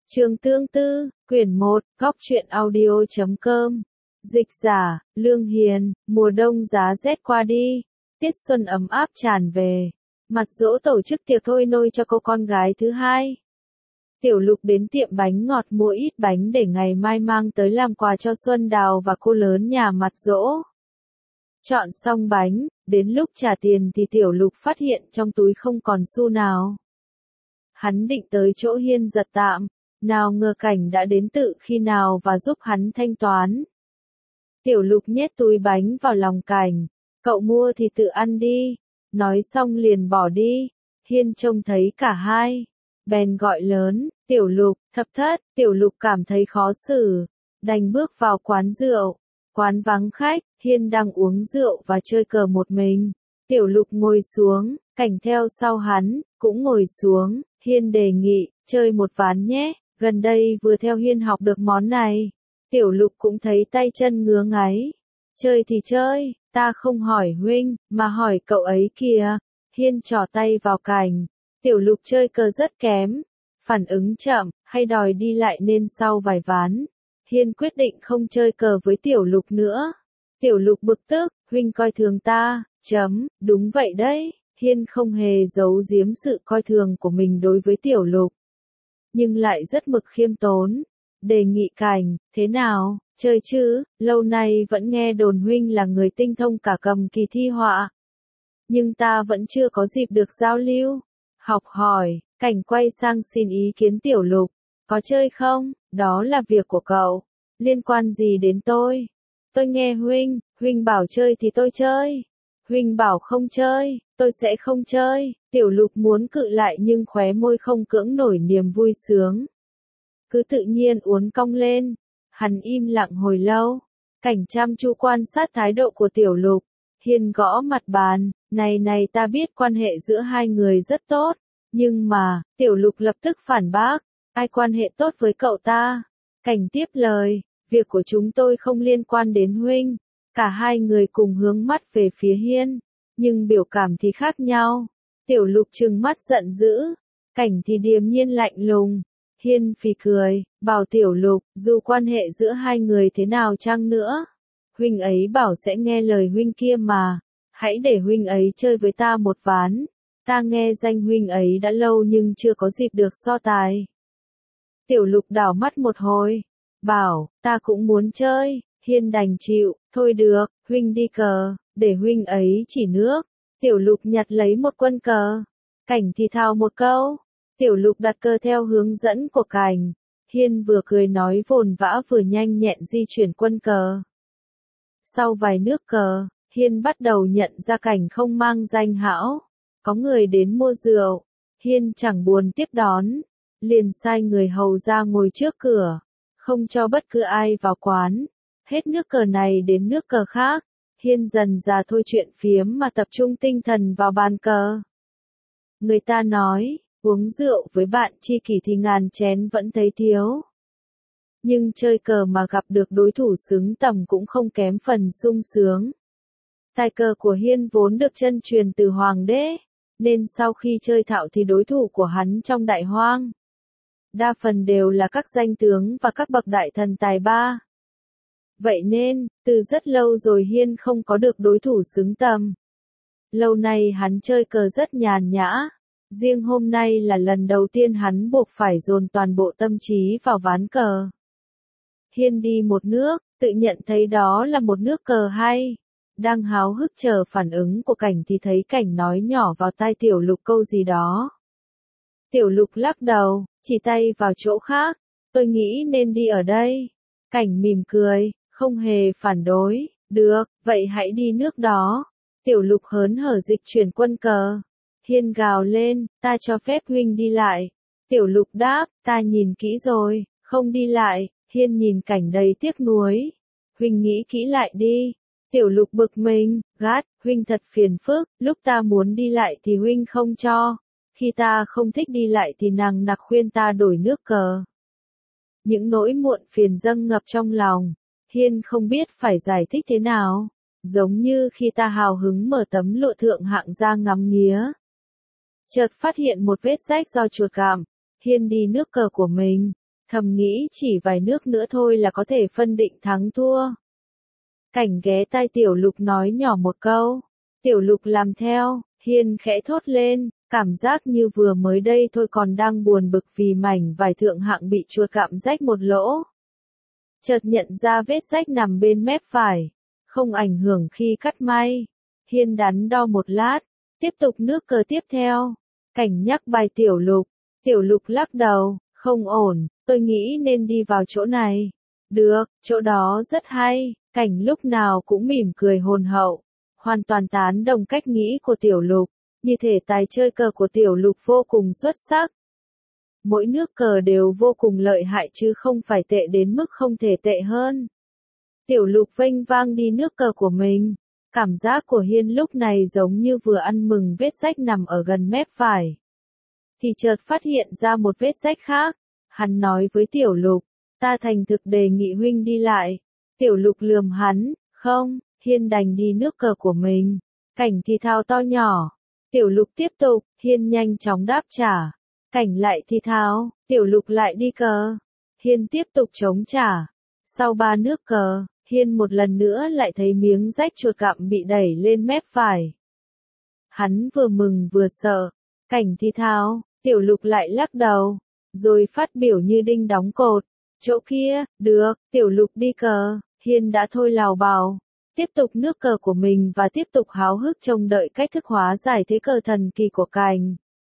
Trường Tương Tư, quyển 1, góc truyện audio.com. Dịch giả, Lương Hiền, mùa đông giá rét qua đi, tiết xuân ấm áp tràn về. Mặt Dỗ tổ chức tiệc thôi nôi cho cô con gái thứ hai. Tiểu Lục đến tiệm bánh ngọt mua ít bánh để ngày mai mang tới làm quà cho Xuân Đào và cô lớn nhà Mặt Dỗ. Chọn xong bánh, đến lúc trả tiền thì Tiểu Lục phát hiện trong túi không còn xu nào. Hắn định tới chỗ Hiên giật tạm, nào ngờ Cảnh đã đến tự khi nào và giúp hắn thanh toán. Tiểu Lục nhét túi bánh vào lòng Cảnh, cậu mua thì tự ăn đi, nói xong liền bỏ đi. Hiên trông thấy cả hai, bèn gọi lớn, Tiểu Lục, Thập Thất. Tiểu Lục cảm thấy khó xử, đành bước vào quán rượu. Quán vắng khách, Hiên đang uống rượu và chơi cờ một mình. Tiểu Lục ngồi xuống, Cảnh theo sau hắn, cũng ngồi xuống. Hiên đề nghị, chơi một ván nhé, gần đây vừa theo Hiên học được món này. Tiểu Lục cũng thấy tay chân ngứa ngáy. Chơi thì chơi, ta không hỏi huynh, mà hỏi cậu ấy kìa. Hiên trỏ tay vào Cảnh. Tiểu Lục chơi cờ rất kém, phản ứng chậm, hay đòi đi lại nên sau vài ván, Hiên quyết định không chơi cờ với Tiểu Lục nữa. Tiểu Lục bực tức, huynh coi thường ta, đúng vậy đấy. Hiên không hề giấu giếm sự coi thường của mình đối với Tiểu Lục, nhưng lại rất mực khiêm tốn. Đề nghị Cảnh, thế nào, chơi chứ, lâu nay vẫn nghe đồn huynh là người tinh thông cả cầm kỳ thi họa. Nhưng ta vẫn chưa có dịp được giao lưu, học hỏi. Cảnh quay sang xin ý kiến Tiểu Lục, có chơi không, đó là việc của cậu, liên quan gì đến tôi? Tôi nghe huynh bảo chơi thì tôi chơi, huynh bảo không chơi, tôi sẽ không chơi. Tiểu Lục muốn cự lại nhưng khóe môi không cưỡng nổi niềm vui sướng, cứ tự nhiên uốn cong lên. Hắn im lặng hồi lâu, Cảnh chăm chú quan sát thái độ của Tiểu Lục. Hiên gõ mặt bàn, này ta biết quan hệ giữa hai người rất tốt, nhưng mà, Tiểu Lục lập tức phản bác, ai quan hệ tốt với cậu ta? Cảnh tiếp lời, việc của chúng tôi không liên quan đến huynh. Cả hai người cùng hướng mắt về phía Hiên, nhưng biểu cảm thì khác nhau. Tiểu Lục trừng mắt giận dữ, Cảnh thì điềm nhiên lạnh lùng. Hiên phì cười, bảo Tiểu Lục, dù quan hệ giữa hai người thế nào chăng nữa, huynh ấy bảo sẽ nghe lời huynh kia mà, hãy để huynh ấy chơi với ta một ván. Ta nghe danh huynh ấy đã lâu nhưng chưa có dịp được so tài. Tiểu Lục đảo mắt một hồi, bảo, ta cũng muốn chơi. Hiên đành chịu, thôi được, huynh đi cờ, để huynh ấy chỉ nước. Tiểu Lục nhặt lấy một quân cờ, Cảnh thì thào một câu. Tiểu Lục đặt cờ theo hướng dẫn của Cảnh. Hiên vừa cười nói vồn vã vừa nhanh nhẹn di chuyển quân cờ. Sau vài nước cờ, Hiên bắt đầu nhận ra Cảnh không mang danh hão. Có người đến mua rượu, Hiên chẳng buồn tiếp đón, liền sai người hầu ra ngồi trước cửa, không cho bất cứ ai vào quán. Hết nước cờ này đến nước cờ khác, Hiên dần dà thôi chuyện phiếm mà tập trung tinh thần vào bàn cờ. Người ta nói, uống rượu với bạn tri kỷ thì ngàn chén vẫn thấy thiếu. Nhưng chơi cờ mà gặp được đối thủ xứng tầm cũng không kém phần sung sướng. Tài cờ của Hiên vốn được chân truyền từ Hoàng đế, nên sau khi chơi thạo thì đối thủ của hắn trong Đại Hoang đa phần đều là các danh tướng và các bậc đại thần tài ba. Vậy nên, từ rất lâu rồi Hiên không có được đối thủ xứng tầm. Lâu nay hắn chơi cờ rất nhàn nhã, riêng hôm nay là lần đầu tiên hắn buộc phải dồn toàn bộ tâm trí vào ván cờ. Hiên đi một nước, tự nhận thấy đó là một nước cờ hay. Đang háo hức chờ phản ứng của Cảnh thì thấy Cảnh nói nhỏ vào tai Tiểu Lục câu gì đó. Tiểu Lục lắc đầu, chỉ tay vào chỗ khác, tôi nghĩ nên đi ở đây. Cảnh mỉm cười, không hề phản đối, được, vậy hãy đi nước đó. Tiểu Lục hớn hở dịch chuyển quân cờ. Hiên gào lên, ta cho phép huynh đi lại. Tiểu Lục đáp, ta nhìn kỹ rồi, không đi lại. Hiên nhìn Cảnh đầy tiếc nuối. Huynh nghĩ kỹ lại đi. Tiểu Lục bực mình, gắt, huynh thật phiền phức, lúc ta muốn đi lại thì huynh không cho. Khi ta không thích đi lại thì nằng nặc khuyên ta đổi nước cờ. Những nỗi muộn phiền dâng ngập trong lòng, Hiên không biết phải giải thích thế nào. Giống như khi ta hào hứng mở tấm lụa thượng hạng ra ngắm nghía, chợt phát hiện một vết rách do chuột gặm. Hiên đi nước cờ của mình, Thầm nghĩ chỉ vài nước nữa thôi là có thể phân định thắng thua. Cảnh ghé tai Tiểu Lục nói nhỏ một câu. Tiểu Lục làm theo, Hiên khẽ thốt lên, cảm giác như vừa mới đây thôi còn đang buồn bực vì mảnh vải thượng hạng bị chuột gặm rách một lỗ. Chợt nhận ra vết rách nằm bên mép vải, không ảnh hưởng khi cắt may. Hiên đắn đo một lát, tiếp tục nước cờ tiếp theo. Cảnh nhắc bài Tiểu Lục. Tiểu Lục lắc đầu, không ổn, tôi nghĩ nên đi vào chỗ này. Được, chỗ đó rất hay. Cảnh lúc nào cũng mỉm cười hồn hậu, hoàn toàn tán đồng cách nghĩ của Tiểu Lục, như thể tài chơi cờ của Tiểu Lục vô cùng xuất sắc. Mỗi nước cờ đều vô cùng lợi hại chứ không phải tệ đến mức không thể tệ hơn. Tiểu Lục vênh vang đi nước cờ của mình, cảm giác của Hiên lúc này giống như vừa ăn mừng vết rách nằm ở gần mép phải. Thì chợt phát hiện ra một vết rách khác, hắn nói với Tiểu Lục, ta thành thực đề nghị huynh đi lại. Tiểu Lục lườm hắn, không, Hiên đành đi nước cờ của mình. Cảnh thì thào to nhỏ. Tiểu Lục tiếp tục, Hiên nhanh chóng đáp trả. Cảnh lại thì thào, Tiểu Lục lại đi cờ. Hiên tiếp tục chống trả. Sau 3 nước cờ, Hiên một lần nữa lại thấy miếng rách chuột gặm bị đẩy lên mép phải. Hắn vừa mừng vừa sợ. Cảnh thì thào, Tiểu Lục lại lắc đầu. Rồi phát biểu như đinh đóng cột. Chỗ kia, được, Tiểu Lục đi cờ. Hiên đã thôi lào bào, tiếp tục nước cờ của mình và tiếp tục háo hức trông đợi cách thức hóa giải thế cờ thần kỳ của Cảnh.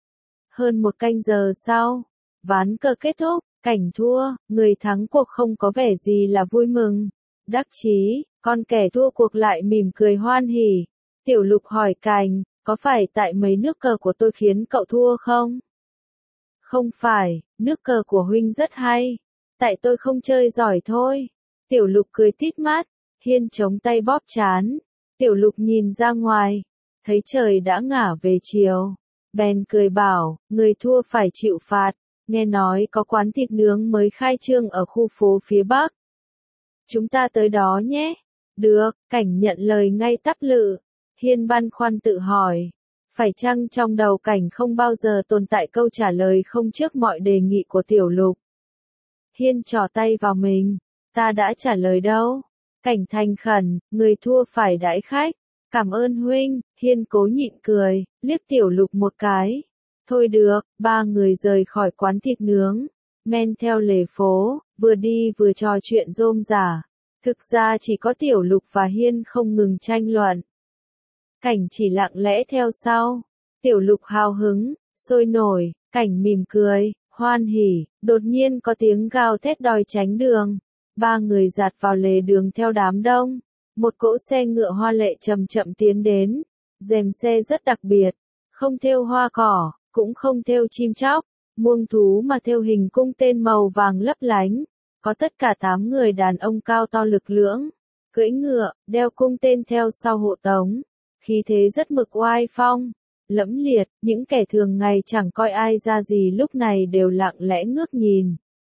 Hơn 1 canh giờ sau, ván cờ kết thúc, Cảnh thua, người thắng cuộc không có vẻ gì là vui mừng, đắc chí, còn kẻ thua cuộc lại mỉm cười hoan hỉ. Tiểu Lục hỏi Cảnh, có phải tại mấy nước cờ của tôi khiến cậu thua không? Không phải, nước cờ của huynh rất hay, tại tôi không chơi giỏi thôi. Tiểu Lục cười tít mắt, Hiên chống tay bóp trán. Tiểu Lục nhìn ra ngoài, thấy trời đã ngả về chiều. Bèn cười bảo, người thua phải chịu phạt, nghe nói có quán thịt nướng mới khai trương ở khu phố phía Bắc. Chúng ta tới đó nhé. Được, Cảnh nhận lời ngay tắp lự. Hiên băn khoăn tự hỏi, phải chăng trong đầu Cảnh không bao giờ tồn tại câu trả lời không trước mọi đề nghị của Tiểu Lục. Hiên trỏ tay vào mình. Ta đã trả lời đâu. Cảnh thành khẩn, người thua phải đãi khách. Cảm ơn huynh, Hiên cố nhịn cười, liếc Tiểu Lục một cái. Thôi được, 3 người rời khỏi quán thịt nướng, men theo lề phố, vừa đi vừa trò chuyện rôm rả. Thực ra chỉ có Tiểu Lục và Hiên không ngừng tranh luận. Cảnh chỉ lặng lẽ theo sau. Tiểu Lục hào hứng, sôi nổi, Cảnh mỉm cười, hoan hỉ, đột nhiên có tiếng gào thét đòi tránh đường. 3 người dạt vào lề đường theo đám đông. Một cỗ xe ngựa hoa lệ chậm chậm tiến đến. Rèm xe rất đặc biệt, không thêu hoa cỏ, cũng không thêu chim chóc, muông thú mà thêu hình cung tên màu vàng lấp lánh. Có tất cả 8 người đàn ông cao to lực lưỡng, cưỡi ngựa, đeo cung tên theo sau hộ tống. Khí thế rất mực oai phong, lẫm liệt, những kẻ thường ngày chẳng coi ai ra gì lúc này đều lặng lẽ ngước nhìn.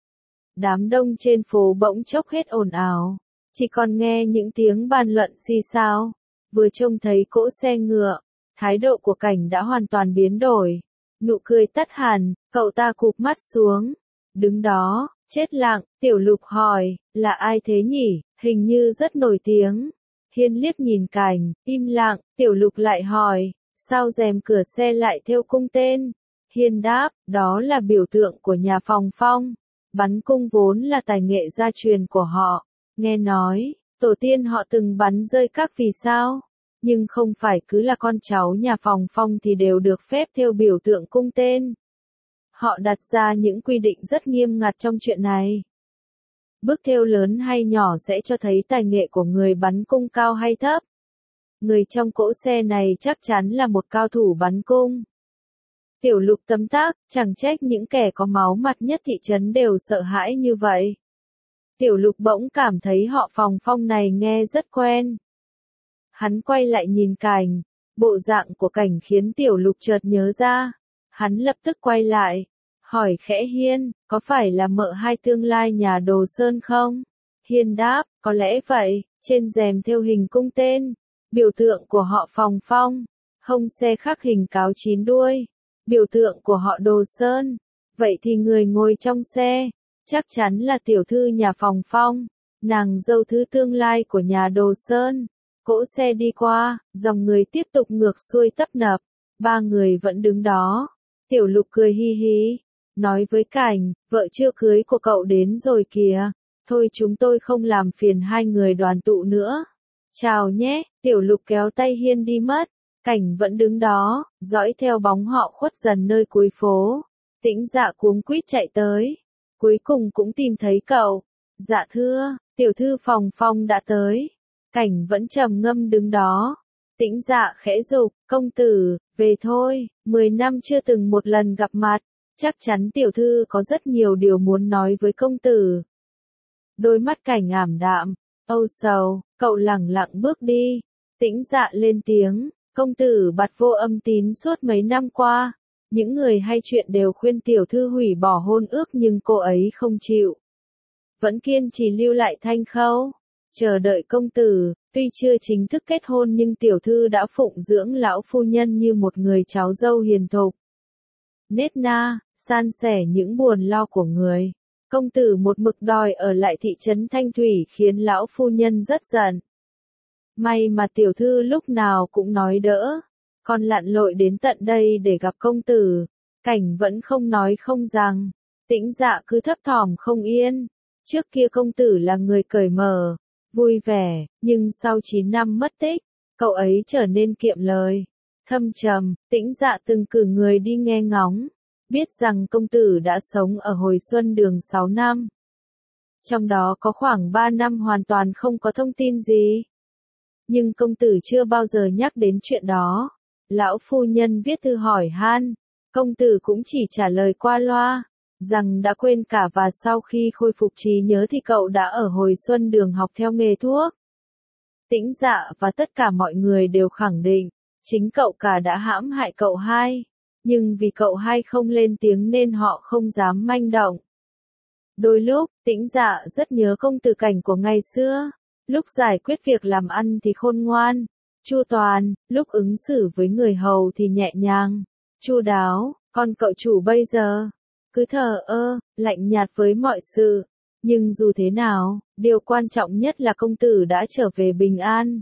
Đám đông trên phố bỗng chốc hết ồn ào, chỉ còn nghe những tiếng bàn luận xì xào. Vừa trông thấy cỗ xe ngựa, thái độ của Cảnh đã hoàn toàn biến đổi. Nụ cười tắt hẳn, cậu ta cụp mắt xuống. Đứng đó, chết lặng, Tiểu Lục hỏi, là ai thế nhỉ, hình như rất nổi tiếng. Hiên liếc nhìn Cảnh, im lặng, Tiểu Lục lại hỏi, sao rèm cửa xe lại thêu cung tên? Hiên đáp, đó là biểu tượng của nhà Phòng Phong. Bắn cung vốn là tài nghệ gia truyền của họ. Nghe nói, tổ tiên họ từng bắn rơi các vì sao. Nhưng không phải cứ là con cháu nhà Phòng Phong thì đều được phép thêu biểu tượng cung tên. Họ đặt ra những quy định rất nghiêm ngặt trong chuyện này. Bước thêu lớn hay nhỏ sẽ cho thấy tài nghệ của người bắn cung cao hay thấp. Người trong cỗ xe này chắc chắn là một cao thủ bắn cung. Tiểu Lục tấm tắc, chẳng trách những kẻ có máu mặt nhất thị trấn đều sợ hãi như vậy. Tiểu Lục bỗng cảm thấy họ Phòng Phong này nghe rất quen. Hắn quay lại nhìn Cảnh, bộ dạng của Cảnh khiến Tiểu Lục chợt nhớ ra. Hắn lập tức quay lại, hỏi khẽ Hiên, có phải là mợ hai tương lai nhà Đồ Sơn không? Hiên đáp, có lẽ vậy, trên rèm thêu hình cung tên, biểu tượng của họ Phòng Phong, hông xe khắc hình cáo 9 đuôi, biểu tượng của họ Đồ Sơn. Vậy thì người ngồi trong xe, chắc chắn là tiểu thư nhà Phòng Phong, nàng dâu thứ tương lai của nhà Đồ Sơn. Cỗ xe đi qua, dòng người tiếp tục ngược xuôi tấp nập, ba người vẫn đứng đó. Tiểu Lục cười hi hi, nói với Cảnh, vợ chưa cưới của cậu đến rồi kìa, thôi chúng tôi không làm phiền hai người đoàn tụ nữa. Chào nhé, Tiểu Lục kéo tay Hiên đi mất, Cảnh vẫn đứng đó, dõi theo bóng họ khuất dần nơi cuối phố. Tĩnh Dạ cuống quýt chạy tới, cuối cùng cũng tìm thấy cậu. Dạ thưa, tiểu thư Phòng Phong đã tới. Cảnh vẫn trầm ngâm đứng đó. Tĩnh Dạ khẽ giục, công tử, về thôi, 10 năm chưa từng một lần gặp mặt, chắc chắn tiểu thư có rất nhiều điều muốn nói với công tử. Đôi mắt Cảnh ảm đạm, âu sầu, cậu lẳng lặng bước đi. Tĩnh Dạ lên tiếng, công tử bặt vô âm tín suốt mấy năm qua. Những người hay chuyện đều khuyên tiểu thư hủy bỏ hôn ước nhưng cô ấy không chịu. Vẫn kiên trì lưu lại Thanh Khâu, chờ đợi công tử, tuy chưa chính thức kết hôn nhưng tiểu thư đã phụng dưỡng lão phu nhân như một người cháu dâu hiền thục. Nết na, san sẻ những buồn lo của người. Công tử một mực đòi ở lại thị trấn Thanh Thủy khiến lão phu nhân rất giận. May mà tiểu thư lúc nào cũng nói đỡ. Con lặn lội đến tận đây để gặp công tử. Cảnh vẫn không nói không rằng. Tĩnh Dạ cứ thấp thỏm không yên. Trước kia công tử là người cởi mở, vui vẻ, nhưng sau 9 năm mất tích, cậu ấy trở nên kiệm lời, thâm trầm. Tĩnh Dạ từng cử người đi nghe ngóng, biết rằng công tử đã sống ở Hồi Xuân Đường 6 năm. Trong đó có khoảng 3 năm hoàn toàn không có thông tin gì. Nhưng công tử chưa bao giờ nhắc đến chuyện đó. Lão phu nhân viết thư hỏi han, công tử cũng chỉ trả lời qua loa, rằng đã quên cả và sau khi khôi phục trí nhớ thì cậu đã ở Hồi Xuân Đường học theo nghề thuốc. Tĩnh Dạ và tất cả mọi người đều khẳng định, chính cậu cả đã hãm hại cậu hai, nhưng vì cậu hai không lên tiếng nên họ không dám manh động. Đôi lúc, Tĩnh Dạ rất nhớ công tử Cảnh của ngày xưa, lúc giải quyết việc làm ăn thì khôn ngoan, chu toàn, lúc ứng xử với người hầu thì nhẹ nhàng, chu đáo, còn cậu chủ bây giờ cứ thờ ơ, lạnh nhạt với mọi sự. Nhưng dù thế nào, điều quan trọng nhất là công tử đã trở về bình an.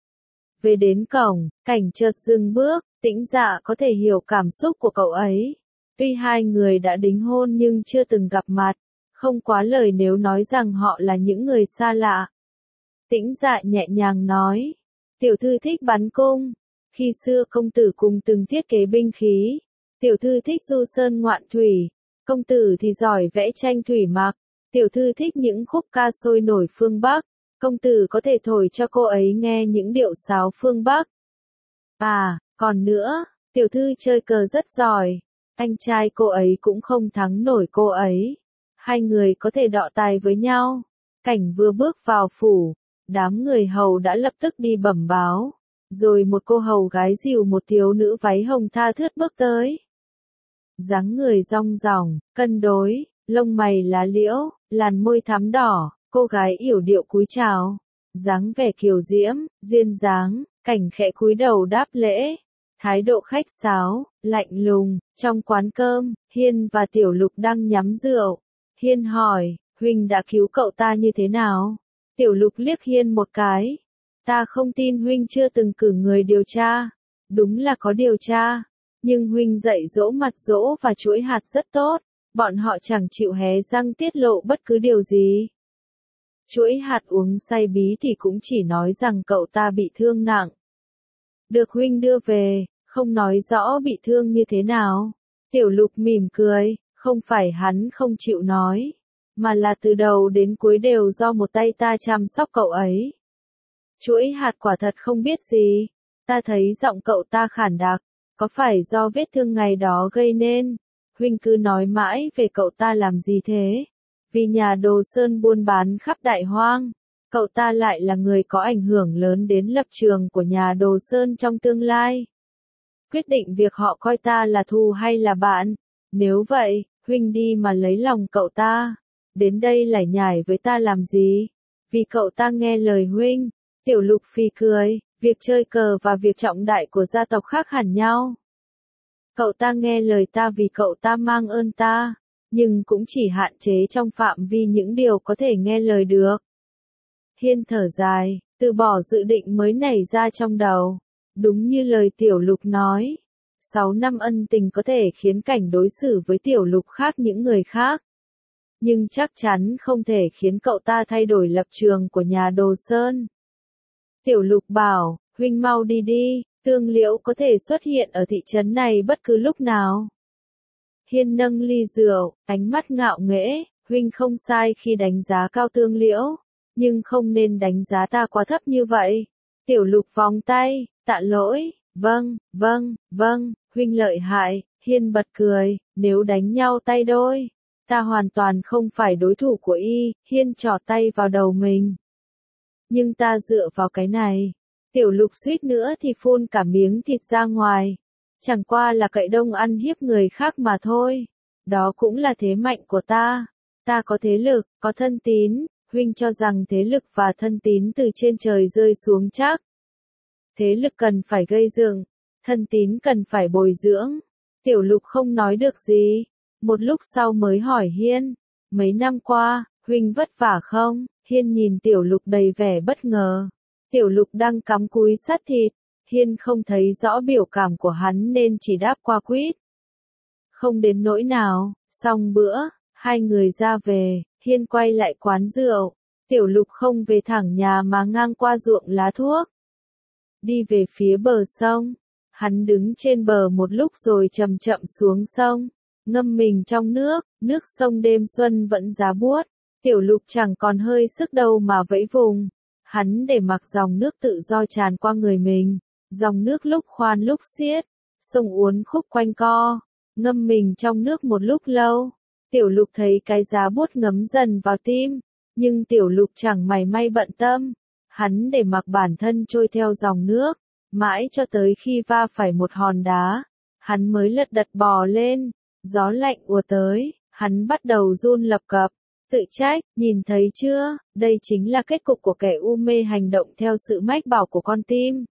Về đến cổng, Cảnh chợt dừng bước, Tĩnh Dạ có thể hiểu cảm xúc của cậu ấy. Tuy hai người đã đính hôn nhưng chưa từng gặp mặt, không quá lời nếu nói rằng họ là những người xa lạ. Tĩnh Dạ nhẹ nhàng nói, tiểu thư thích bắn cung. Khi xưa công tử cùng từng thiết kế binh khí, tiểu thư thích du sơn ngoạn thủy. Công tử thì giỏi vẽ tranh thủy mặc, tiểu thư thích những khúc ca sôi nổi phương Bắc, công tử có thể thổi cho cô ấy nghe những điệu sáo phương Bắc. À, còn nữa, tiểu thư chơi cờ rất giỏi, anh trai cô ấy cũng không thắng nổi cô ấy. Hai người có thể đọ tài với nhau. Cảnh vừa bước vào phủ, đám người hầu đã lập tức đi bẩm báo, rồi một cô hầu gái dìu một thiếu nữ váy hồng tha thướt bước tới. Dáng người dong dỏng, cân đối, lông mày lá liễu, làn môi thắm đỏ, cô gái yểu điệu cúi chào, dáng vẻ kiều diễm, duyên dáng. Cảnh khẽ cúi đầu đáp lễ, thái độ khách sáo, lạnh lùng. Trong quán cơm, Hiên và Tiểu Lục đang nhắm rượu. Hiên hỏi, huynh đã cứu cậu ta như thế nào? Tiểu Lục liếc Hiên một cái, ta không tin huynh chưa từng cử người điều tra. Đúng là có điều tra, nhưng huynh dạy dỗ Mặt Dỗ và Chuỗi Hạt rất tốt, bọn họ chẳng chịu hé răng tiết lộ bất cứ điều gì. Chuỗi Hạt uống say bí thì cũng chỉ nói rằng cậu ta bị thương nặng, được huynh đưa về, không nói rõ bị thương như thế nào. Tiểu Lục mỉm cười, không phải hắn không chịu nói, mà là từ đầu đến cuối đều do một tay ta chăm sóc cậu ấy. Chuỗi Hạt quả thật không biết gì, ta thấy giọng cậu ta khản đặc, có phải do vết thương ngày đó gây nên? Huynh cứ nói mãi về cậu ta làm gì thế? Vì nhà Đồ Sơn buôn bán khắp Đại Hoang, cậu ta lại là người có ảnh hưởng lớn đến lập trường của nhà Đồ Sơn trong tương lai. Quyết định việc họ coi ta là thù hay là bạn. Nếu vậy, huynh đi mà lấy lòng cậu ta. Đến đây lải nhải với ta làm gì? Vì cậu ta nghe lời huynh. Tiểu Lục phì cười, việc chơi cờ và việc trọng đại của gia tộc khác hẳn nhau. Cậu ta nghe lời ta vì cậu ta mang ơn ta, nhưng cũng chỉ hạn chế trong phạm vi những điều có thể nghe lời được. Hiên thở dài, từ bỏ dự định mới nảy ra trong đầu. Đúng như lời Tiểu Lục nói, 6 năm ân tình có thể khiến cảnh đối xử với Tiểu Lục khác những người khác. Nhưng chắc chắn không thể khiến cậu ta thay đổi lập trường của nhà Đồ Sơn. Tiểu Lục bảo, huynh mau đi đi, Tương Liễu có thể xuất hiện ở thị trấn này bất cứ lúc nào. Hiên nâng ly rượu, ánh mắt ngạo nghễ, huynh không sai khi đánh giá cao Tương Liễu, nhưng không nên đánh giá ta quá thấp như vậy. Tiểu Lục vòng tay, tạ lỗi, vâng, huynh lợi hại. Hiên bật cười, nếu đánh nhau tay đôi, ta hoàn toàn không phải đối thủ của y. Hiên trỏ tay vào đầu mình. Nhưng ta dựa vào cái này. Tiểu Lục suýt nữa thì phun cả miếng thịt ra ngoài. Chẳng qua là cậy đông ăn hiếp người khác mà thôi. Đó cũng là thế mạnh của ta. Ta có thế lực, có thân tín. Huynh cho rằng thế lực và thân tín từ trên trời rơi xuống chắc. Thế lực cần phải gây dựng, thân tín cần phải bồi dưỡng. Tiểu Lục không nói được gì. Một lúc sau mới hỏi Hiên, mấy năm qua, huynh vất vả không? Hiên nhìn Tiểu Lục đầy vẻ bất ngờ. Tiểu Lục đang cắm cúi sát thịt. Hiên không thấy rõ biểu cảm của hắn nên chỉ đáp qua quýt. Không đến nỗi nào. Xong bữa, hai người ra về, Hiên quay lại quán rượu. Tiểu Lục không về thẳng nhà mà ngang qua ruộng lá thuốc. Đi về phía bờ sông. Hắn đứng trên bờ một lúc rồi chậm chậm xuống sông. Ngâm mình trong nước sông đêm xuân vẫn giá buốt. Tiểu Lục chẳng còn hơi sức đâu mà vẫy vùng. Hắn để mặc dòng nước tự do tràn qua người mình. Dòng nước lúc khoan lúc xiết. Sông uốn khúc quanh co. Ngâm mình trong nước một lúc lâu. Tiểu Lục thấy cái giá buốt ngấm dần vào tim. Nhưng Tiểu Lục chẳng mảy may bận tâm. Hắn để mặc bản thân trôi theo dòng nước. Mãi cho tới khi va phải một hòn đá. Hắn mới lật đật bò lên. Gió lạnh ùa tới. Hắn bắt đầu run lập cập. Tự trách, nhìn thấy chưa, đây chính là kết cục của kẻ u mê hành động theo sự mách bảo của con tim.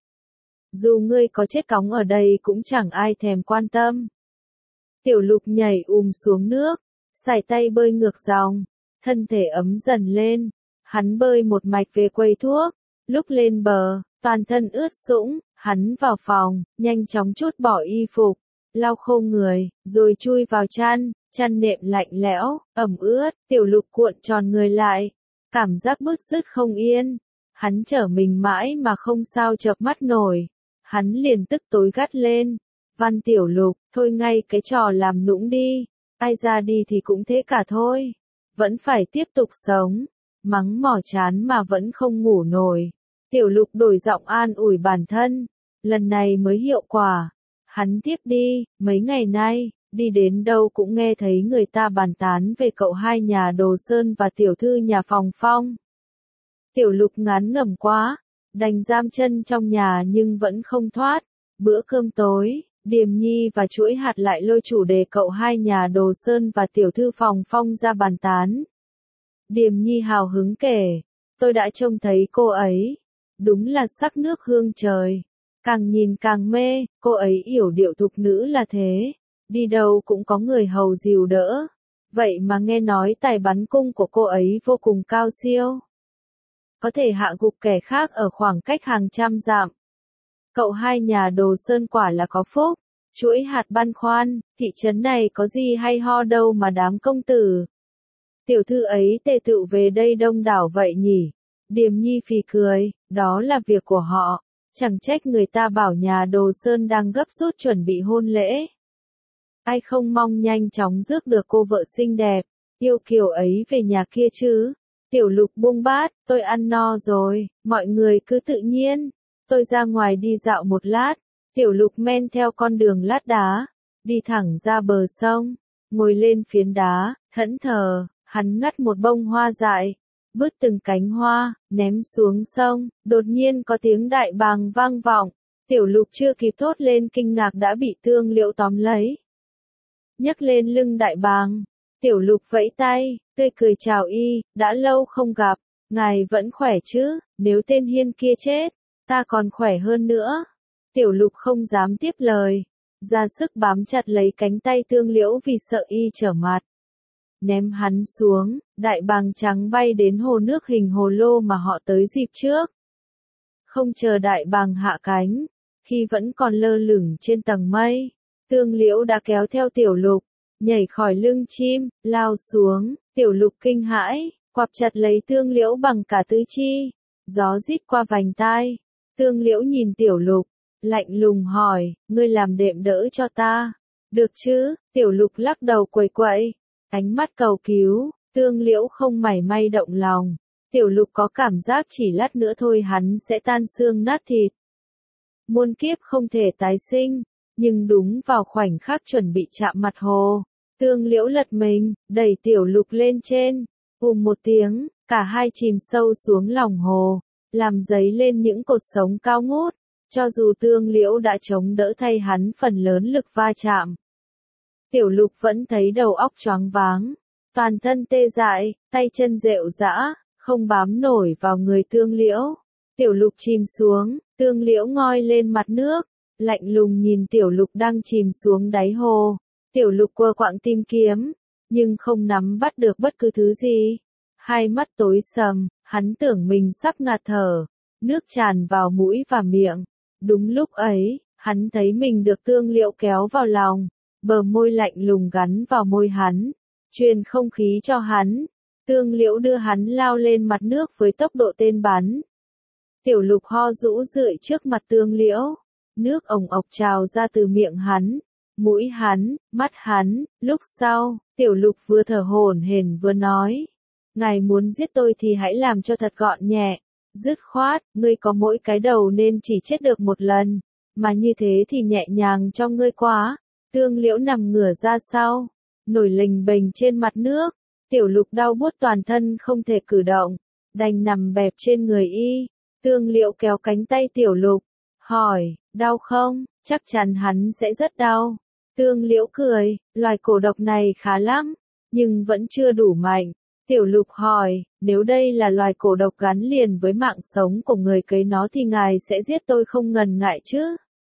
Dù ngươi có chết cóng ở đây cũng chẳng ai thèm quan tâm. Tiểu Lục nhảy xuống nước, sải tay bơi ngược dòng, thân thể ấm dần lên. Hắn bơi một mạch về quầy thuốc, lúc lên bờ, toàn thân ướt sũng, hắn vào phòng, nhanh chóng trút bỏ y phục, lau khô người, rồi chui vào chăn nệm lạnh lẽo, ẩm ướt. Tiểu Lục cuộn tròn người lại, cảm giác bứt rứt không yên. Hắn trở mình mãi mà không sao chợp mắt nổi. Hắn liền tức tối gắt lên. Văn Tiểu Lục, thôi ngay cái trò làm nũng đi. Ai ra đi thì cũng thế cả thôi. Vẫn phải tiếp tục sống. Mắng mỏ chán mà vẫn không ngủ nổi. Tiểu Lục đổi giọng an ủi bản thân. Lần này mới hiệu quả. Hắn tiếp đi, mấy ngày nay, đi đến đâu cũng nghe thấy người ta bàn tán về cậu hai nhà Đồ Sơn và tiểu thư nhà Phòng Phong. Tiểu Lục ngán ngẩm quá, đành giam chân trong nhà nhưng vẫn không thoát. Bữa cơm tối, Điềm Nhi và Chuỗi Hạt lại lôi chủ đề cậu hai nhà Đồ Sơn và tiểu thư Phòng Phong ra bàn tán. Điềm Nhi hào hứng kể, tôi đã trông thấy cô ấy. Đúng là sắc nước hương trời. Càng nhìn càng mê, cô ấy yểu điệu thục nữ là thế. Đi đâu cũng có người hầu dìu đỡ. Vậy mà nghe nói tài bắn cung của cô ấy vô cùng cao siêu. Có thể hạ gục kẻ khác ở khoảng cách hàng trăm dặm. Cậu hai nhà Đồ Sơn quả là có phúc. Chuỗi Hạt băn khoăn, thị trấn này có gì hay ho đâu mà đám công tử. Tiểu thư ấy tề tựu về đây đông đảo vậy nhỉ. Điềm Nhi phì cười, đó là việc của họ. Chẳng trách người ta bảo nhà Đồ Sơn đang gấp rút chuẩn bị hôn lễ. Ai không mong nhanh chóng rước được cô vợ xinh đẹp, yêu kiều ấy về nhà kia chứ. Tiểu Lục buông bát, tôi ăn no rồi, mọi người cứ tự nhiên. Tôi ra ngoài đi dạo một lát. Tiểu Lục men theo con đường lát đá, đi thẳng ra bờ sông, ngồi lên phiến đá, thẫn thờ, hắn ngắt một bông hoa dại, bứt từng cánh hoa, ném xuống sông. Đột nhiên có tiếng đại bàng vang vọng. Tiểu Lục chưa kịp thốt lên kinh ngạc đã bị Tương Liễu tóm lấy. Nhấc lên lưng đại bàng. Tiểu Lục vẫy tay, tươi cười chào y, đã lâu không gặp, ngài vẫn khỏe chứ, nếu tên Hiên kia chết, ta còn khỏe hơn nữa. Tiểu Lục không dám tiếp lời, ra sức bám chặt lấy cánh tay Tương Liễu vì sợ y trở mặt. ném hắn xuống, đại bàng trắng bay đến hồ nước hình hồ lô mà họ tới dịp trước. Không chờ đại bàng hạ cánh, khi vẫn còn lơ lửng trên tầng mây, Tương Liễu đã kéo theo Tiểu Lục, nhảy khỏi lưng chim, lao xuống, Tiểu Lục kinh hãi, quặp chặt lấy Tương Liễu bằng cả tứ chi, gió rít qua vành tai. Tương Liễu nhìn Tiểu Lục, lạnh lùng hỏi, ngươi làm đệm đỡ cho ta, được chứ? Tiểu Lục lắc đầu quẩy quậy, ánh mắt cầu cứu. Tương Liễu không mảy may động lòng. Tiểu Lục có cảm giác chỉ lát nữa thôi hắn sẽ tan xương nát thịt. Muôn kiếp không thể tái sinh, nhưng đúng vào khoảnh khắc chuẩn bị chạm mặt hồ, Tương Liễu lật mình, đẩy Tiểu Lục lên trên, một tiếng, cả hai chìm sâu xuống lòng hồ, làm dấy lên những cột sống cao ngút, cho dù Tương Liễu đã chống đỡ thay hắn phần lớn lực va chạm. Tiểu Lục vẫn thấy đầu óc choáng váng, toàn thân tê dại, tay chân rệu rã, không bám nổi vào người Tương Liễu. Tiểu Lục chìm xuống, Tương Liễu ngoi lên mặt nước, lạnh lùng nhìn Tiểu Lục đang chìm xuống đáy hồ. Tiểu Lục quơ quạng tìm kiếm, nhưng không nắm bắt được bất cứ thứ gì. Hai mắt tối sầm, hắn tưởng mình sắp ngạt thở, nước tràn vào mũi và miệng. Đúng lúc ấy, hắn thấy mình được Tương Liễu kéo vào lòng, bờ môi lạnh lùng gắn vào môi hắn, truyền không khí cho hắn. Tương Liễu đưa hắn lao lên mặt nước với tốc độ tên bắn. Tiểu Lục ho rũ rượi trước mặt Tương Liễu, nước ồng ộc trào ra từ miệng hắn, mũi hắn, mắt hắn. Lúc sau, Tiểu Lục vừa thở hổn hển vừa nói, ngài muốn giết tôi thì hãy làm cho thật gọn nhẹ, dứt khoát, ngươi có mỗi cái đầu nên chỉ chết được một lần, mà như thế thì nhẹ nhàng cho ngươi quá. Tương Liễu nằm ngửa ra sau, nổi lềnh bềnh trên mặt nước. Tiểu Lục đau buốt toàn thân không thể cử động, đành nằm bẹp trên người y. Tương Liễu kéo cánh tay Tiểu Lục, hỏi, đau không? Chắc chắn hắn sẽ rất đau. Tương Liễu cười, loài cổ độc này khá lắm, nhưng vẫn chưa đủ mạnh. Tiểu Lục hỏi, nếu đây là loài cổ độc gắn liền với mạng sống của người cấy nó thì ngài sẽ giết tôi không ngần ngại chứ?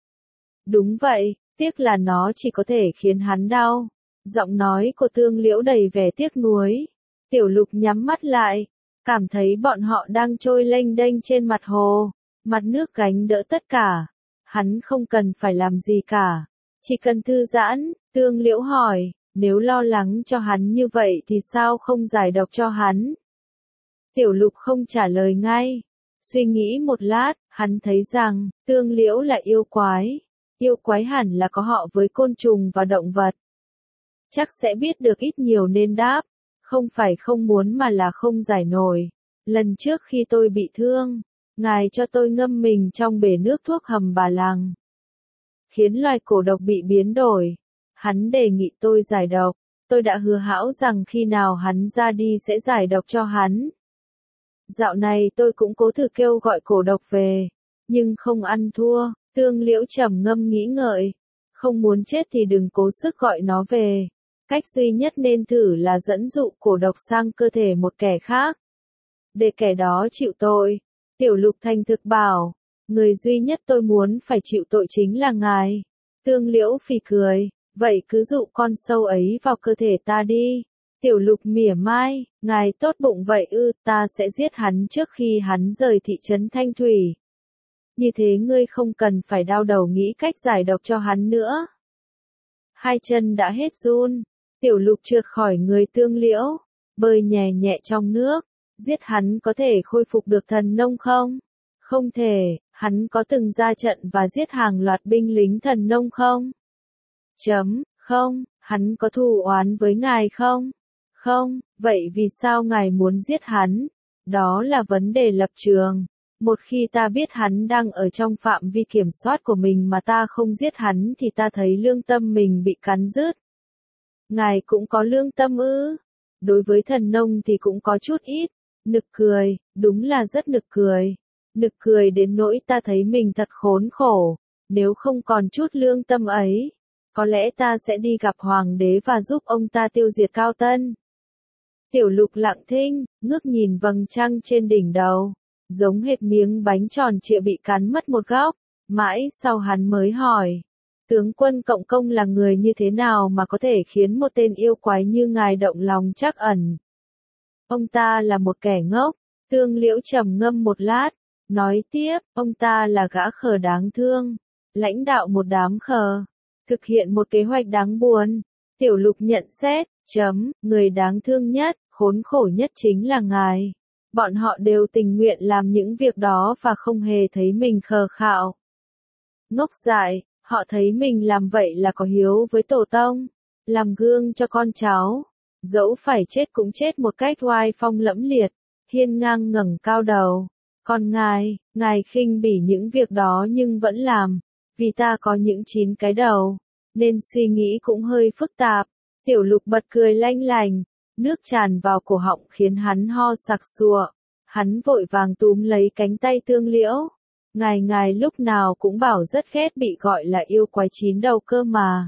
Đúng vậy, tiếc là nó chỉ có thể khiến hắn đau. Giọng nói của Tương Liễu đầy vẻ tiếc nuối. Tiểu Lục nhắm mắt lại, cảm thấy bọn họ đang trôi lênh đênh trên mặt hồ, mặt nước gánh đỡ tất cả. Hắn không cần phải làm gì cả, chỉ cần thư giãn. Tương Liễu hỏi, nếu lo lắng cho hắn như vậy thì sao không giải độc cho hắn? Tiểu Lục không trả lời ngay. Suy nghĩ một lát, hắn thấy rằng, Tương Liễu là yêu quái. Yêu quái hẳn là có họ với côn trùng và động vật. Chắc sẽ biết được ít nhiều nên đáp, không phải không muốn mà là không giải nổi. Lần trước khi tôi bị thương, ngài cho tôi ngâm mình trong bể nước thuốc hầm Bà Lằng, khiến loài cổ độc bị biến đổi. Hắn đề nghị tôi giải độc, tôi đã hứa hão rằng khi nào hắn ra đi sẽ giải độc cho hắn. Dạo này tôi cũng cố thử kêu gọi cổ độc về, nhưng không ăn thua. Tương Liễu trầm ngâm nghĩ ngợi, không muốn chết thì đừng cố sức gọi nó về. Cách duy nhất nên thử là dẫn dụ cổ độc sang cơ thể một kẻ khác, để kẻ đó chịu tội. Tiểu Lục thành thực bảo, người duy nhất tôi muốn phải chịu tội chính là ngài. Tương Liễu phì cười, vậy cứ dụ con sâu ấy vào cơ thể ta đi. Tiểu Lục mỉa mai, ngài tốt bụng vậy ư? Ta sẽ giết hắn trước khi hắn rời thị trấn Thanh Thủy. Như thế ngươi không cần phải đau đầu nghĩ cách giải độc cho hắn nữa. Hai chân đã hết run, Tiểu Lục trượt khỏi người Tương Liễu, bơi nhẹ nhẹ trong nước. Giết hắn có thể khôi phục được thần nông không? Không thể. Hắn có từng ra trận và giết hàng loạt binh lính thần nông không? Không. Hắn có thù oán với ngài không? Không. Vậy vì sao ngài muốn giết hắn? Đó là vấn đề lập trường. Một khi ta biết hắn đang ở trong phạm vi kiểm soát của mình mà ta không giết hắn thì ta thấy lương tâm mình bị cắn rứt. Ngài cũng có lương tâm ư? Đối với thần nông thì cũng có chút ít. Nực cười, đúng là rất nực cười. Nực cười đến nỗi ta thấy mình thật khốn khổ. Nếu không còn chút lương tâm ấy, có lẽ ta sẽ đi gặp hoàng đế và giúp ông ta tiêu diệt Cao Tân. Tiểu Lục lặng thinh, ngước nhìn vầng trăng trên đỉnh đầu, giống hệt miếng bánh tròn trịa bị cắn mất một góc. Mãi sau hắn mới hỏi, Tướng quân Cộng Công là người như thế nào mà có thể khiến một tên yêu quái như ngài động lòng trắc ẩn? Ông ta là một kẻ ngốc. Tương Liễu trầm ngâm một lát, nói tiếp, ông ta là gã khờ đáng thương, lãnh đạo một đám khờ, thực hiện một kế hoạch đáng buồn. Tiểu Lục nhận xét, người đáng thương nhất, khốn khổ nhất chính là ngài. Bọn họ đều tình nguyện làm những việc đó và không hề thấy mình khờ khạo. Ngốc dại, họ thấy mình làm vậy là có hiếu với tổ tông, làm gương cho con cháu. Dẫu phải chết cũng chết một cách oai phong lẫm liệt, hiên ngang ngẩng cao đầu. Còn ngài khinh bỉ những việc đó nhưng vẫn làm, vì ta có những 9 cái đầu, nên suy nghĩ cũng hơi phức tạp. Tiểu Lục bật cười lanh lành, nước tràn vào cổ họng khiến hắn ho sặc sụa. Hắn vội vàng túm lấy cánh tay Tương Liễu. Ngài lúc nào cũng bảo rất ghét bị gọi là yêu quái 9 đầu cơ mà.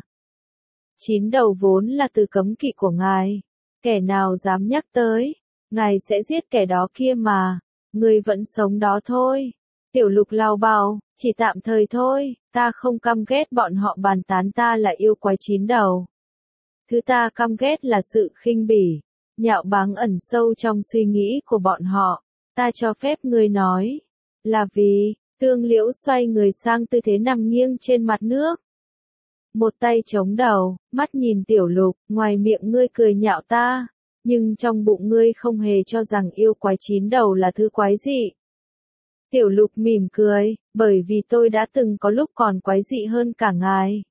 9 đầu vốn là từ cấm kỵ của ngài. Kẻ nào dám nhắc tới, ngài sẽ giết kẻ đó kia mà. Người vẫn sống đó thôi. Tiểu Lục lao bào, chỉ tạm thời thôi, ta không căm ghét bọn họ bàn tán ta là yêu quái 9 đầu. Thứ ta căm ghét là sự khinh bỉ, nhạo báng ẩn sâu trong suy nghĩ của bọn họ. Ta cho phép ngươi nói, là vì, Tương Liễu xoay người sang tư thế nằm nghiêng trên mặt nước. Một tay chống đầu, mắt nhìn Tiểu Lục, ngoài miệng ngươi cười nhạo ta, nhưng trong bụng ngươi không hề cho rằng yêu quái 9 đầu là thứ quái dị. Tiểu Lục mỉm cười, bởi vì tôi đã từng có lúc còn quái dị hơn cả ngài.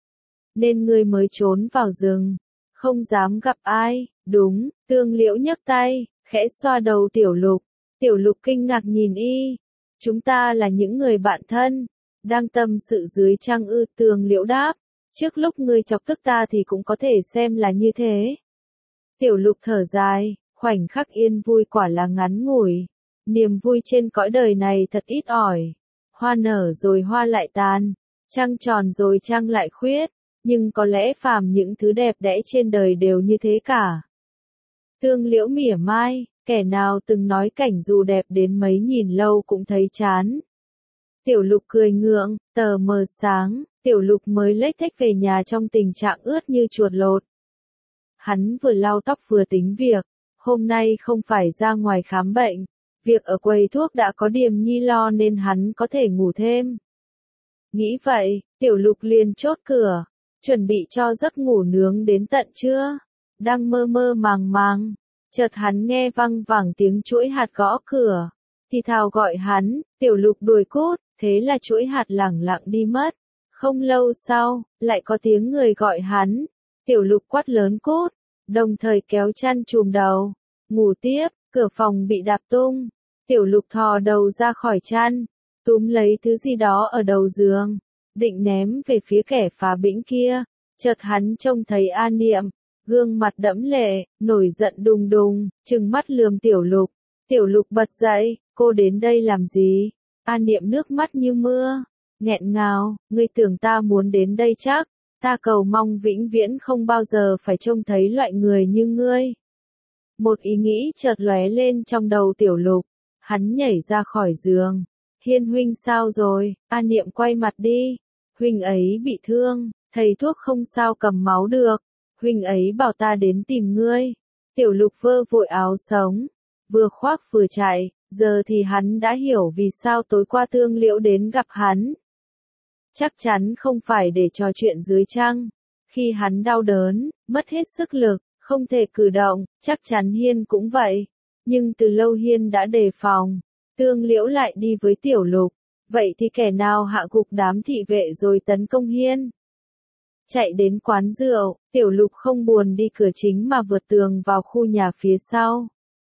Nên ngươi mới trốn vào rừng, không dám gặp ai, đúng. Tương Liễu nhấc tay, khẽ xoa đầu Tiểu Lục. Tiểu Lục kinh ngạc nhìn y. Chúng ta là những người bạn thân, đang tâm sự dưới trăng ư? Tương Liễu đáp, trước lúc ngươi chọc tức ta thì cũng có thể xem là như thế. Tiểu Lục thở dài, khoảnh khắc yên vui quả là ngắn ngủi. Niềm vui trên cõi đời này thật ít ỏi. Hoa nở rồi hoa lại tàn, trăng tròn rồi trăng lại khuyết, nhưng có lẽ phàm những thứ đẹp đẽ trên đời đều như thế cả. Tương Liễu mỉa mai, kẻ nào từng nói cảnh dù đẹp đến mấy nhìn lâu cũng thấy chán. Tiểu Lục cười ngượng, tờ mờ sáng, Tiểu Lục mới lếch thếch về nhà trong tình trạng ướt như chuột lột. Hắn vừa lau tóc vừa tính việc, hôm nay không phải ra ngoài khám bệnh, việc ở quầy thuốc đã có Điềm Nhi lo nên hắn có thể ngủ thêm. Nghĩ vậy, Tiểu Lục liền chốt cửa, chuẩn bị cho giấc ngủ nướng đến tận trưa. Đang mơ mơ màng màng, chợt hắn nghe văng vẳng tiếng chuỗi hạt gõ cửa. Thì thào gọi hắn, Tiểu Lục đuổi cút, thế là chuỗi hạt lẳng lặng đi mất. Không lâu sau, lại có tiếng người gọi hắn. Tiểu Lục quát lớn cút, đồng thời kéo chăn trùm đầu. Ngủ tiếp, cửa phòng bị đạp tung. Tiểu Lục thò đầu ra khỏi chăn, túm lấy thứ gì đó ở đầu giường, định ném về phía kẻ phá bĩnh kia. Chợt hắn trông thấy A Niệm, gương mặt đẫm lệ, nổi giận đùng đùng, trừng mắt lườm Tiểu Lục. Tiểu Lục bật dậy, cô đến đây làm gì? A Niệm nước mắt như mưa, nghẹn ngào, ngươi tưởng ta muốn đến đây chắc? Ta cầu mong vĩnh viễn không bao giờ phải trông thấy loại người như ngươi. Một ý nghĩ chợt lóe lên trong đầu Tiểu Lục, hắn nhảy ra khỏi giường. Hiên huynh sao rồi? A Niệm quay mặt đi. Huynh ấy bị thương, thầy thuốc không sao cầm máu được. Huynh ấy bảo ta đến tìm ngươi. Tiểu Lục vơ vội áo sống, vừa khoác vừa chạy, giờ thì hắn đã hiểu vì sao tối qua Tương Liễu đến gặp hắn. Chắc chắn không phải để trò chuyện dưới trăng. Khi hắn đau đớn, mất hết sức lực, không thể cử động, chắc chắn Hiên cũng vậy. Nhưng từ lâu Hiên đã đề phòng. Tương Liễu lại đi với Tiểu Lục. Vậy thì kẻ nào hạ gục đám thị vệ rồi tấn công Hiên? Chạy đến quán rượu, Tiểu Lục không buồn đi cửa chính mà vượt tường vào khu nhà phía sau.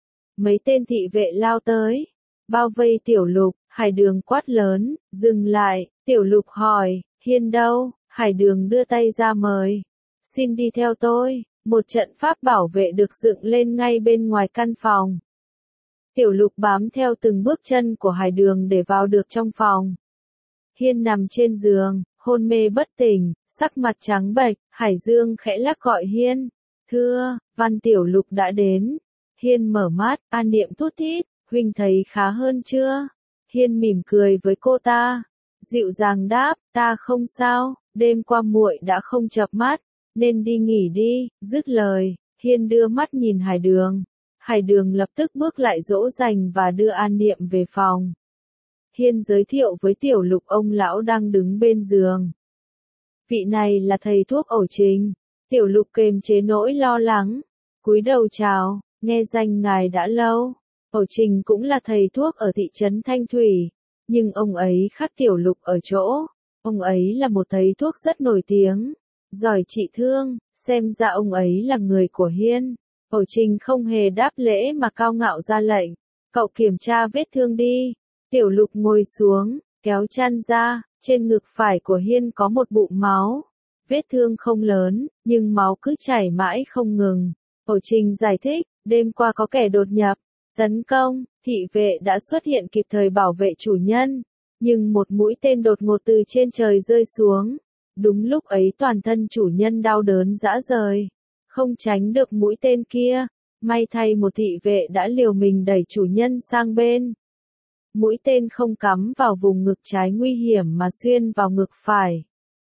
Mấy tên thị vệ lao tới, bao vây Tiểu Lục. Hải Đường quát lớn, dừng lại. Tiểu Lục hỏi, Hiên đâu? Hải Đường đưa tay ra mời. Xin đi theo tôi. Một trận pháp bảo vệ được dựng lên ngay bên ngoài căn phòng. Tiểu Lục bám theo từng bước chân của Hải Đường để vào được trong phòng. Hiên nằm trên giường, hôn mê bất tỉnh, sắc mặt trắng bệch. Hải Dương khẽ lắc gọi Hiên. Thưa, Văn. Tiểu Lục đã đến. Hiên mở mắt, An Niệm thút thít, huynh thấy khá hơn chưa? Hiên mỉm cười với cô ta. dịu dàng đáp, ta không sao, đêm qua muội đã không chợp mắt, nên đi nghỉ đi, dứt lời, Hiên đưa mắt nhìn Hải Đường. Hải Đường lập tức bước lại dỗ dành và đưa An Niệm về phòng. Hiên giới thiệu với Tiểu Lục ông lão đang đứng bên giường. Vị này là thầy thuốc Ẩu Trình. Tiểu Lục kềm chế nỗi lo lắng, cúi đầu chào, nghe danh ngài đã lâu. Ẩu Trình cũng là thầy thuốc ở thị trấn Thanh Thủy, nhưng ông ấy khác Tiểu Lục ở chỗ, ông ấy là một thầy thuốc rất nổi tiếng, giỏi trị thương, xem ra ông ấy là người của Hiên. Ẩu Trình không hề đáp lễ mà cao ngạo ra lệnh, cậu kiểm tra vết thương đi. Tiểu Lục ngồi xuống, kéo chăn ra, trên ngực phải của Hiên có một bụng máu. Vết thương không lớn, nhưng máu cứ chảy mãi không ngừng. Ẩu Trình giải thích, đêm qua có kẻ đột nhập, tấn công, thị vệ đã xuất hiện kịp thời bảo vệ chủ nhân. Nhưng một mũi tên đột ngột từ trên trời rơi xuống. Đúng lúc ấy toàn thân chủ nhân đau đớn rã rời. Không tránh được mũi tên kia. May thay một thị vệ đã liều mình đẩy chủ nhân sang bên. Mũi tên không cắm vào vùng ngực trái nguy hiểm mà xuyên vào ngực phải.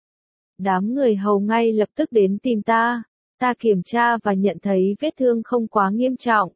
Đám người hầu ngay lập tức đến tìm ta. Ta kiểm tra và nhận thấy vết thương không quá nghiêm trọng.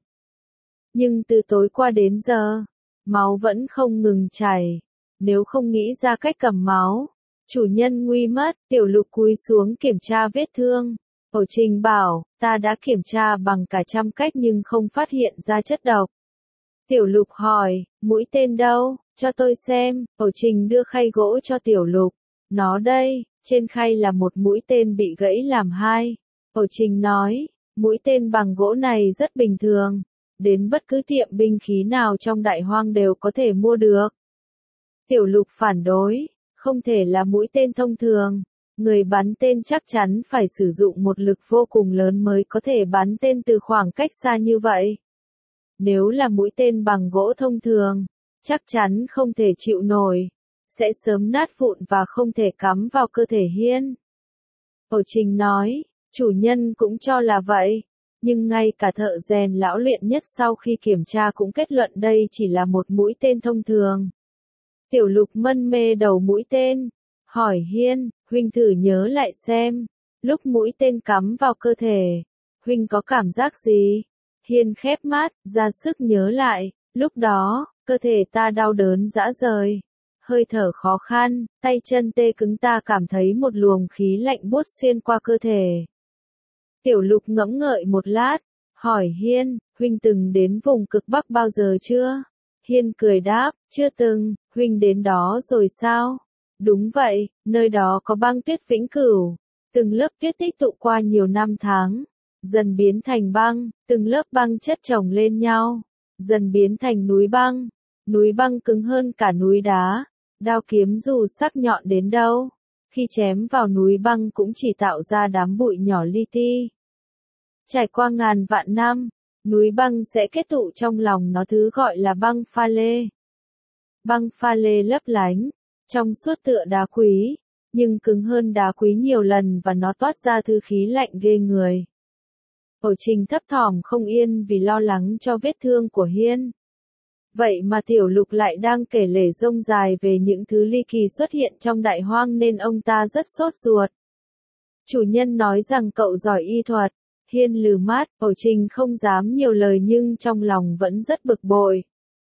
Nhưng từ tối qua đến giờ, máu vẫn không ngừng chảy. Nếu không nghĩ ra cách cầm máu, chủ nhân nguy mất. Tiểu Lục cúi xuống kiểm tra vết thương. Ẩu Trình bảo, ta đã kiểm tra bằng cả trăm cách nhưng không phát hiện ra chất độc. Tiểu Lục hỏi, mũi tên đâu, cho tôi xem. Ẩu Trình đưa khay gỗ cho Tiểu Lục. Nó đây, trên khay là một mũi tên bị gãy làm hai. Ẩu Trình nói, mũi tên bằng gỗ này rất bình thường. Đến bất cứ tiệm binh khí nào trong Đại Hoang đều có thể mua được. Tiểu Lục phản đối, không thể là mũi tên thông thường. Người bắn tên chắc chắn phải sử dụng một lực vô cùng lớn mới có thể bắn tên từ khoảng cách xa như vậy. Nếu là mũi tên bằng gỗ thông thường, chắc chắn không thể chịu nổi, sẽ sớm nát vụn và không thể cắm vào cơ thể Hiên. Ẩu Trình nói, chủ nhân cũng cho là vậy, nhưng ngay cả thợ rèn lão luyện nhất sau khi kiểm tra cũng kết luận đây chỉ là một mũi tên thông thường. Tiểu Lục mân mê đầu mũi tên, hỏi Hiên, huynh thử nhớ lại xem, lúc mũi tên cắm vào cơ thể, huynh có cảm giác gì? Hiên khép mắt, ra sức nhớ lại, lúc đó, cơ thể ta đau đớn rã rời, hơi thở khó khăn, tay chân tê cứng, ta cảm thấy một luồng khí lạnh buốt xuyên qua cơ thể. Tiểu Lục ngẫm ngợi một lát, hỏi Hiên, huynh từng đến vùng cực Bắc bao giờ chưa? Hiên cười đáp, chưa từng. Huynh đến đó rồi sao? Đúng vậy, nơi đó có băng tuyết vĩnh cửu. Từng lớp tuyết tích tụ qua nhiều năm tháng, dần biến thành băng, từng lớp băng chất chồng lên nhau, dần biến thành núi băng. Núi băng cứng hơn cả núi đá, đao kiếm dù sắc nhọn đến đâu, khi chém vào núi băng cũng chỉ tạo ra đám bụi nhỏ li ti. Trải qua ngàn vạn năm, núi băng sẽ kết tụ trong lòng nó thứ gọi là băng pha lê. Băng pha lê lấp lánh, trong suốt tựa đá quý, nhưng cứng hơn đá quý nhiều lần và nó toát ra thứ khí lạnh ghê người. Ẩu Trình thấp thỏm không yên vì lo lắng cho vết thương của Hiên. Vậy mà Tiểu Lục lại đang kể lể rông dài về những thứ ly kỳ xuất hiện trong Đại Hoang nên ông ta rất sốt ruột. Chủ nhân nói rằng cậu giỏi y thuật. Hiên lừ mắt, Ẩu Trình không dám nhiều lời nhưng trong lòng vẫn rất bực bội.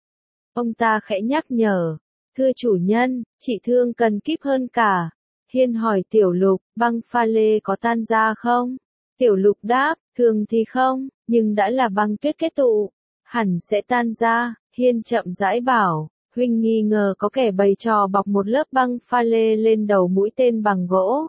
Ông ta khẽ nhắc nhở, thưa chủ nhân, trị thương cần kíp hơn cả. Hiên hỏi Tiểu Lục, băng pha lê có tan ra không? Tiểu Lục đáp, thường thì không, nhưng đã là băng tuyết kết tụ, hẳn sẽ tan ra. Hiên chậm rãi bảo, huynh nghi ngờ có kẻ bày trò bọc một lớp băng pha lê lên đầu mũi tên bằng gỗ.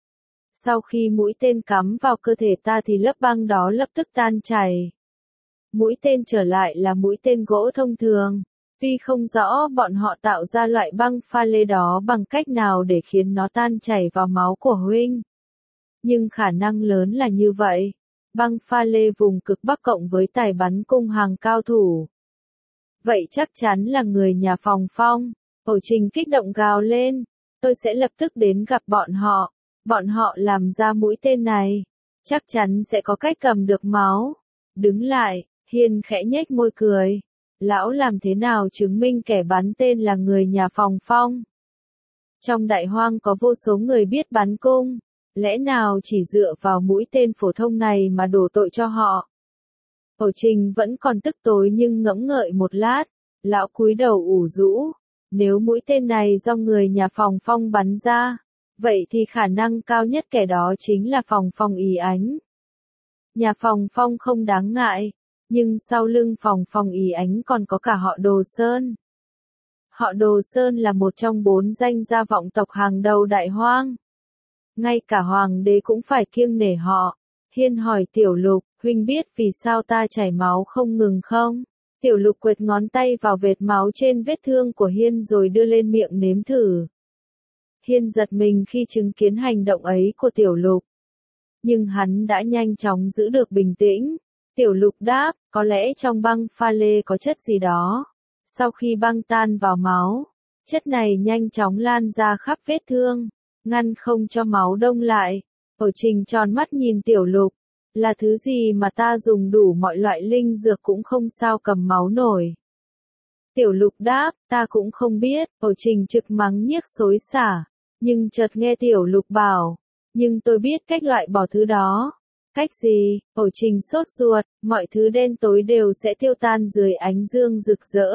Sau khi mũi tên cắm vào cơ thể ta thì lớp băng đó lập tức tan chảy. Mũi tên trở lại là mũi tên gỗ thông thường. Tuy không rõ bọn họ tạo ra loại băng pha lê đó bằng cách nào để khiến nó tan chảy vào máu của huynh, nhưng khả năng lớn là như vậy. Băng pha lê vùng cực Bắc cộng với tài bắn cung hàng cao thủ. Vậy chắc chắn là người nhà Phòng Phong. Ẩu Trình kích động gào lên, tôi sẽ lập tức đến gặp bọn họ. Bọn họ làm ra mũi tên này, chắc chắn sẽ có cách cầm được máu. Đứng lại, Hiên khẽ nhếch môi cười. Lão làm thế nào chứng minh kẻ bắn tên là người nhà Phòng Phong? Trong Đại Hoang có vô số người biết bắn cung, lẽ nào chỉ dựa vào mũi tên phổ thông này mà đổ tội cho họ? Ổ Trình vẫn còn tức tối nhưng ngẫm ngợi một lát, lão cúi đầu ủ rũ. Nếu mũi tên này do người nhà Phòng Phong bắn ra, vậy thì khả năng cao nhất kẻ đó chính là Phòng Phong Ý Ánh. Nhà Phòng Phong không đáng ngại, nhưng sau lưng Phòng Phong Ý Ánh còn có cả họ Đồ Sơn. Họ Đồ Sơn là một trong 4 danh gia vọng tộc hàng đầu Đại Hoang. Ngay cả hoàng đế cũng phải kiêng nể họ. Hiên hỏi Tiểu Lục, huynh biết vì sao ta chảy máu không ngừng không? Tiểu Lục quệt ngón tay vào vệt máu trên vết thương của Hiên rồi đưa lên miệng nếm thử. Hiên giật mình khi chứng kiến hành động ấy của Tiểu Lục. Nhưng hắn đã nhanh chóng giữ được bình tĩnh. Tiểu Lục đáp, có lẽ trong băng pha lê có chất gì đó. Sau khi băng tan vào máu, chất này nhanh chóng lan ra khắp vết thương, ngăn không cho máu đông lại. Ổ Trình tròn mắt nhìn Tiểu Lục, là thứ gì mà ta dùng đủ mọi loại linh dược cũng không sao cầm máu nổi. Tiểu Lục đáp, ta cũng không biết. Ổ Trình trực mắng nhiếc xối xả, nhưng chợt nghe Tiểu Lục bảo, nhưng tôi biết cách loại bỏ thứ đó. Cách gì? Ổ Trình sốt ruột, mọi thứ đen tối đều sẽ tiêu tan dưới ánh dương rực rỡ.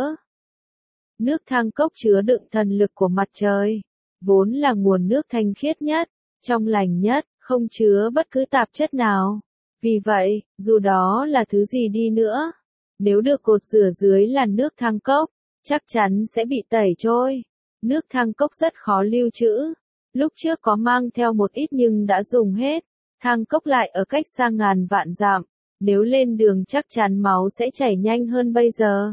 Nước thang cốc chứa đựng thần lực của mặt trời, vốn là nguồn nước thanh khiết nhất, trong lành nhất, không chứa bất cứ tạp chất nào. Vì vậy, dù đó là thứ gì đi nữa, nếu được cột rửa dưới làn nước thang cốc, chắc chắn sẽ bị tẩy trôi. Nước thang cốc rất khó lưu trữ. Lúc trước có mang theo một ít nhưng đã dùng hết. Thang cốc lại ở cách xa ngàn vạn dặm. Nếu lên đường chắc chắn máu sẽ chảy nhanh hơn bây giờ.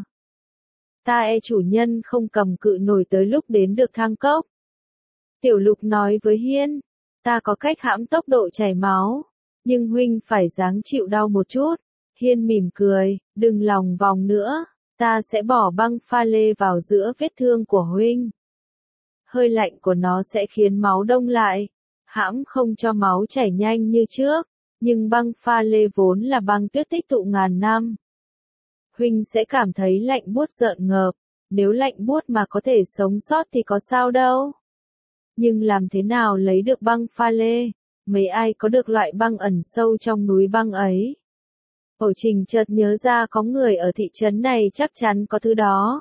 Ta e chủ nhân không cầm cự nổi tới lúc đến được thang cốc. Tiểu Lục nói với Hiên, ta có cách hãm tốc độ chảy máu, nhưng huynh phải ráng chịu đau một chút. Hiên mỉm cười, đừng lòng vòng nữa, ta sẽ bỏ băng pha lê vào giữa vết thương của huynh. Hơi lạnh của nó sẽ khiến máu đông lại, hãm không cho máu chảy nhanh như trước, nhưng băng pha lê vốn là băng tuyết tích tụ ngàn năm. Huynh sẽ cảm thấy lạnh buốt rợn ngợp, nếu lạnh buốt mà có thể sống sót thì có sao đâu. Nhưng làm thế nào lấy được băng pha lê? Mấy ai có được loại băng ẩn sâu trong núi băng ấy? Ổ Trình chợt nhớ ra có người ở thị trấn này chắc chắn có thứ đó.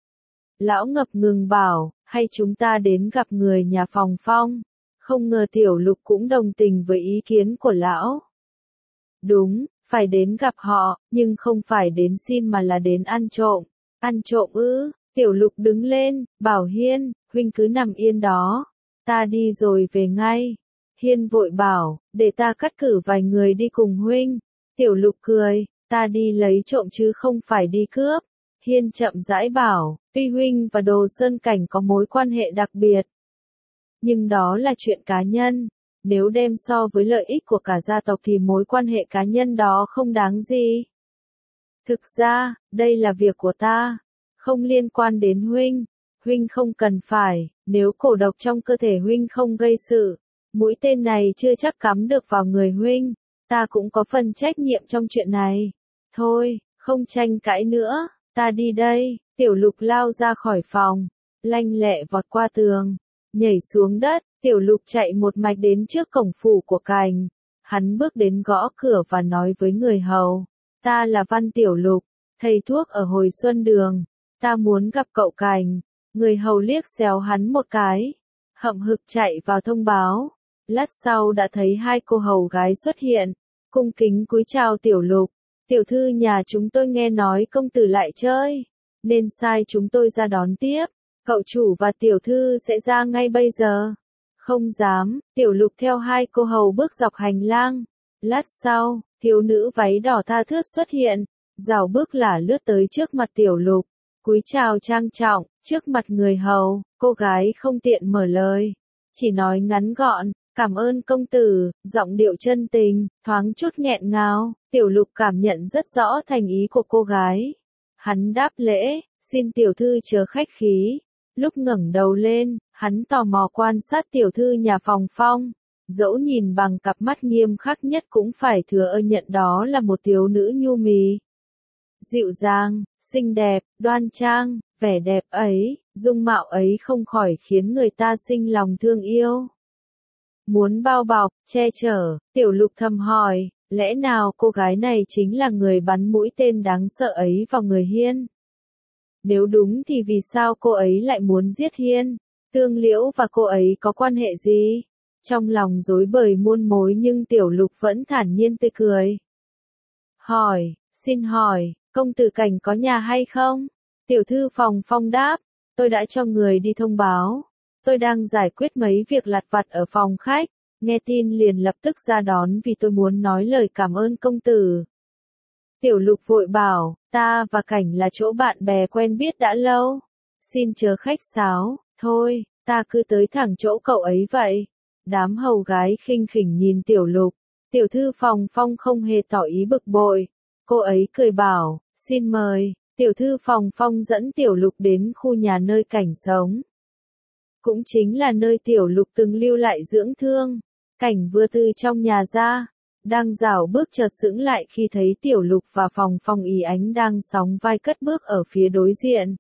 Lão ngập ngừng bảo, hay chúng ta đến gặp người nhà Phòng Phong? Không ngờ Tiểu Lục cũng đồng tình với ý kiến của lão. Đúng, phải đến gặp họ, nhưng không phải đến xin mà là đến ăn trộm. Ăn trộm ư? Tiểu Lục đứng lên, bảo Hiên, huynh cứ nằm yên đó. Ta đi rồi về ngay. Hiên vội bảo, để ta cắt cử vài người đi cùng huynh. Tiểu Lục cười, ta đi lấy trộm chứ không phải đi cướp. Hiên chậm rãi bảo, tuy huynh và Đồ Sơn Cảnh có mối quan hệ đặc biệt, nhưng đó là chuyện cá nhân. Nếu đem so với lợi ích của cả gia tộc thì mối quan hệ cá nhân đó không đáng gì. Thực ra, đây là việc của ta, không liên quan đến huynh. Huynh không cần phải, nếu cổ độc trong cơ thể huynh không gây sự, mũi tên này chưa chắc cắm được vào người huynh. Ta cũng có phần trách nhiệm trong chuyện này. Thôi, không tranh cãi nữa, ta đi đây. Tiểu Lục lao ra khỏi phòng, lanh lẹ vọt qua tường, nhảy xuống đất. Tiểu Lục chạy một mạch đến trước cổng phủ của Cành. Hắn bước đến gõ cửa và nói với người hầu, ta là Văn Tiểu Lục, thầy thuốc ở Hồi Xuân Đường. Ta muốn gặp cậu Cành. Người hầu liếc xéo hắn một cái, hậm hực chạy vào thông báo. Lát sau đã thấy hai cô hầu gái xuất hiện, cung kính cúi chào Tiểu Lục. Tiểu thư nhà chúng tôi nghe nói công tử lại chơi, nên sai chúng tôi ra đón tiếp. Cậu chủ và tiểu thư sẽ ra ngay bây giờ. Không dám. Tiểu Lục theo hai cô hầu bước dọc hành lang. Lát sau, thiếu nữ váy đỏ tha thướt xuất hiện, rảo bước lả lướt tới trước mặt Tiểu Lục, cúi chào trang trọng. Trước mặt người hầu, cô gái không tiện mở lời, chỉ nói ngắn gọn, cảm ơn công tử, giọng điệu chân tình, thoáng chút nghẹn ngào. Tiểu Lục cảm nhận rất rõ thành ý của cô gái. Hắn đáp lễ, xin tiểu thư chớ khách khí. Lúc ngẩng đầu lên, hắn tò mò quan sát tiểu thư nhà Phòng Phong. Dẫu nhìn bằng cặp mắt nghiêm khắc nhất cũng phải thừa nhận đó là một thiếu nữ nhu mì, dịu dàng, xinh đẹp, đoan trang. Vẻ đẹp ấy, dung mạo ấy không khỏi khiến người ta sinh lòng thương yêu. Muốn bao bọc, che chở, Tiểu Lục thầm hỏi, lẽ nào cô gái này chính là người bắn mũi tên đáng sợ ấy vào người Hiên? Nếu đúng thì vì sao cô ấy lại muốn giết Hiên? Tương Liễu và cô ấy có quan hệ gì? Trong lòng rối bời muôn mối nhưng Tiểu Lục vẫn thản nhiên tươi cười. Hỏi, xin hỏi, công tử Cảnh có nhà hay không? Tiểu thư Phòng Phong đáp, tôi đã cho người đi thông báo. Tôi đang giải quyết mấy việc lặt vặt ở phòng khách. Nghe tin liền lập tức ra đón vì tôi muốn nói lời cảm ơn công tử. Tiểu Lục vội bảo, ta và Cảnh là chỗ bạn bè quen biết đã lâu. Xin chớ khách sáo, thôi, ta cứ tới thẳng chỗ cậu ấy vậy. Đám hầu gái khinh khỉnh nhìn Tiểu Lục. Tiểu thư Phòng Phong không hề tỏ ý bực bội. Cô ấy cười bảo, xin mời. Tiểu thư Phòng Phong dẫn Tiểu Lục đến khu nhà nơi Cảnh sống. Cũng chính là nơi Tiểu Lục từng lưu lại dưỡng thương. Cảnh vừa từ trong nhà ra, đang rảo bước chợt sững lại khi thấy Tiểu Lục và Phòng Phong Ý Ánh đang sóng vai cất bước ở phía đối diện.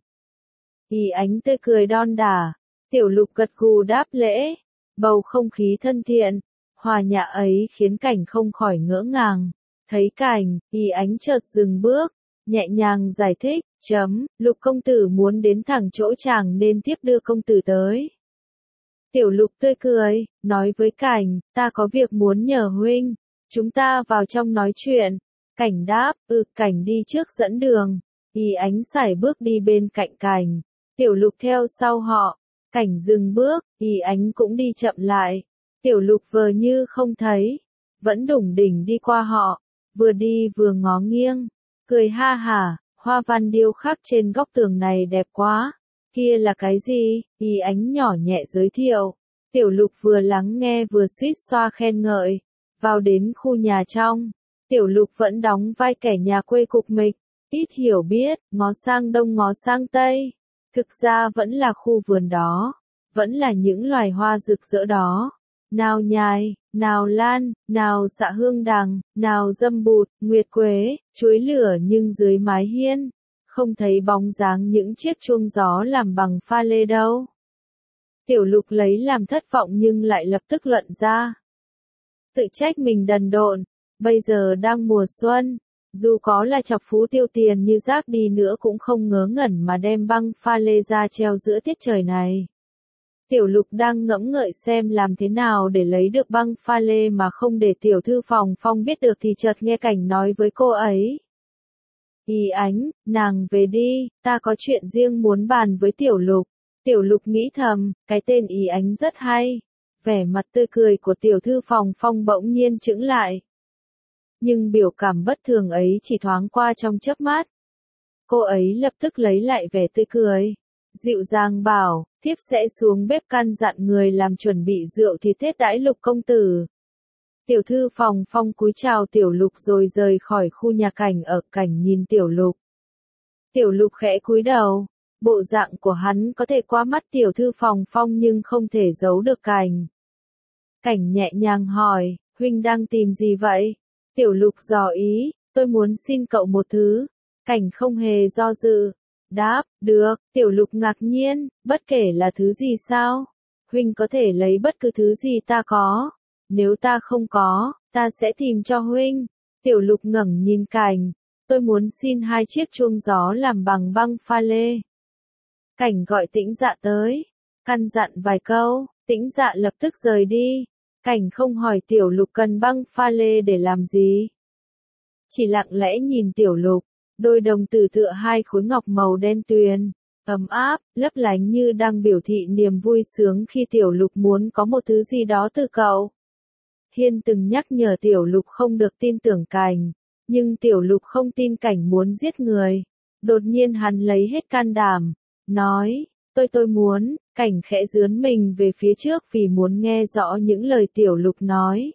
Ý Ánh tươi cười đon đả, Tiểu Lục gật gù đáp lễ, bầu không khí thân thiện, hòa nhã ấy khiến Cảnh không khỏi ngỡ ngàng. Thấy Cảnh, Ý Ánh chợt dừng bước, nhẹ nhàng giải thích, Lục công tử muốn đến thẳng chỗ chàng nên tiếp đưa công tử tới. Tiểu Lục tươi cười, nói với Cảnh, ta có việc muốn nhờ huynh, chúng ta vào trong nói chuyện. Cảnh đáp, Cảnh đi trước dẫn đường. Ý Ánh sải bước đi bên cạnh Cảnh, Tiểu Lục theo sau họ. Cảnh dừng bước, Ý Ánh cũng đi chậm lại. Tiểu Lục vờ như không thấy, vẫn đủng đỉnh đi qua họ, vừa đi vừa ngó nghiêng, cười ha hả, hoa văn điêu khắc trên góc tường này đẹp quá. Kia là cái gì? Ý Ánh nhỏ nhẹ giới thiệu. Tiểu Lục vừa lắng nghe vừa suýt xoa khen ngợi. Vào đến khu nhà trong, Tiểu Lục vẫn đóng vai kẻ nhà quê cục mịch, ít hiểu biết, ngó sang đông ngó sang tây. Thực ra vẫn là khu vườn đó, vẫn là những loài hoa rực rỡ đó. Nào nhài, nào lan, nào xạ hương đằng, nào dâm bụt, nguyệt quế, chuối lửa nhưng dưới mái hiên, không thấy bóng dáng những chiếc chuông gió làm bằng pha lê đâu. Tiểu Lục lấy làm thất vọng nhưng lại lập tức luận ra. Tự trách mình đần độn, bây giờ đang mùa xuân, dù có là chọc phú tiêu tiền như rác đi nữa cũng không ngớ ngẩn mà đem băng pha lê ra treo giữa tiết trời này. Tiểu Lục đang ngẫm ngợi xem làm thế nào để lấy được băng pha lê mà không để tiểu thư Phòng Phong biết được thì chợt nghe Cảnh nói với cô ấy. Ý Ánh, nàng về đi, ta có chuyện riêng muốn bàn với Tiểu Lục. Tiểu Lục nghĩ thầm, cái tên Ý Ánh rất hay. Vẻ mặt tươi cười của tiểu thư Phòng Phong bỗng nhiên chững lại. Nhưng biểu cảm bất thường ấy chỉ thoáng qua trong chớp mắt. Cô ấy lập tức lấy lại vẻ tươi cười. Dịu dàng bảo, thiếp sẽ xuống bếp căn dặn người làm chuẩn bị rượu thịt Tết đãi Lục công tử. Tiểu thư Phòng Phong cúi chào Tiểu Lục rồi rời khỏi khu nhà Cảnh ở. Cảnh nhìn Tiểu Lục. Tiểu Lục khẽ cúi đầu. Bộ dạng của hắn có thể qua mắt tiểu thư Phòng Phong nhưng không thể giấu được Cảnh. Cảnh nhẹ nhàng hỏi, huynh đang tìm gì vậy? Tiểu Lục dò ý, tôi muốn xin cậu một thứ. Cảnh không hề do dự. Đáp, được, Tiểu Lục ngạc nhiên, bất kể là thứ gì sao? Huynh có thể lấy bất cứ thứ gì ta có. Nếu ta không có, ta sẽ tìm cho huynh. Tiểu Lục ngẩng nhìn Cảnh, tôi muốn xin 2 chiếc chuông gió làm bằng băng pha lê. Cảnh gọi Tĩnh Dạ tới, căn dặn vài câu, Tĩnh Dạ lập tức rời đi. Cảnh không hỏi Tiểu Lục cần băng pha lê để làm gì. Chỉ lặng lẽ nhìn Tiểu Lục, đôi đồng tử tựa 2 khối ngọc màu đen tuyền, ấm áp, lấp lánh như đang biểu thị niềm vui sướng khi Tiểu Lục muốn có một thứ gì đó từ cậu. Hiên từng nhắc nhở Tiểu Lục không được tin tưởng Cảnh, nhưng Tiểu Lục không tin Cảnh muốn giết người. Đột nhiên hắn lấy hết can đảm, nói, tôi muốn. Cảnh khẽ dướn mình về phía trước vì muốn nghe rõ những lời Tiểu Lục nói.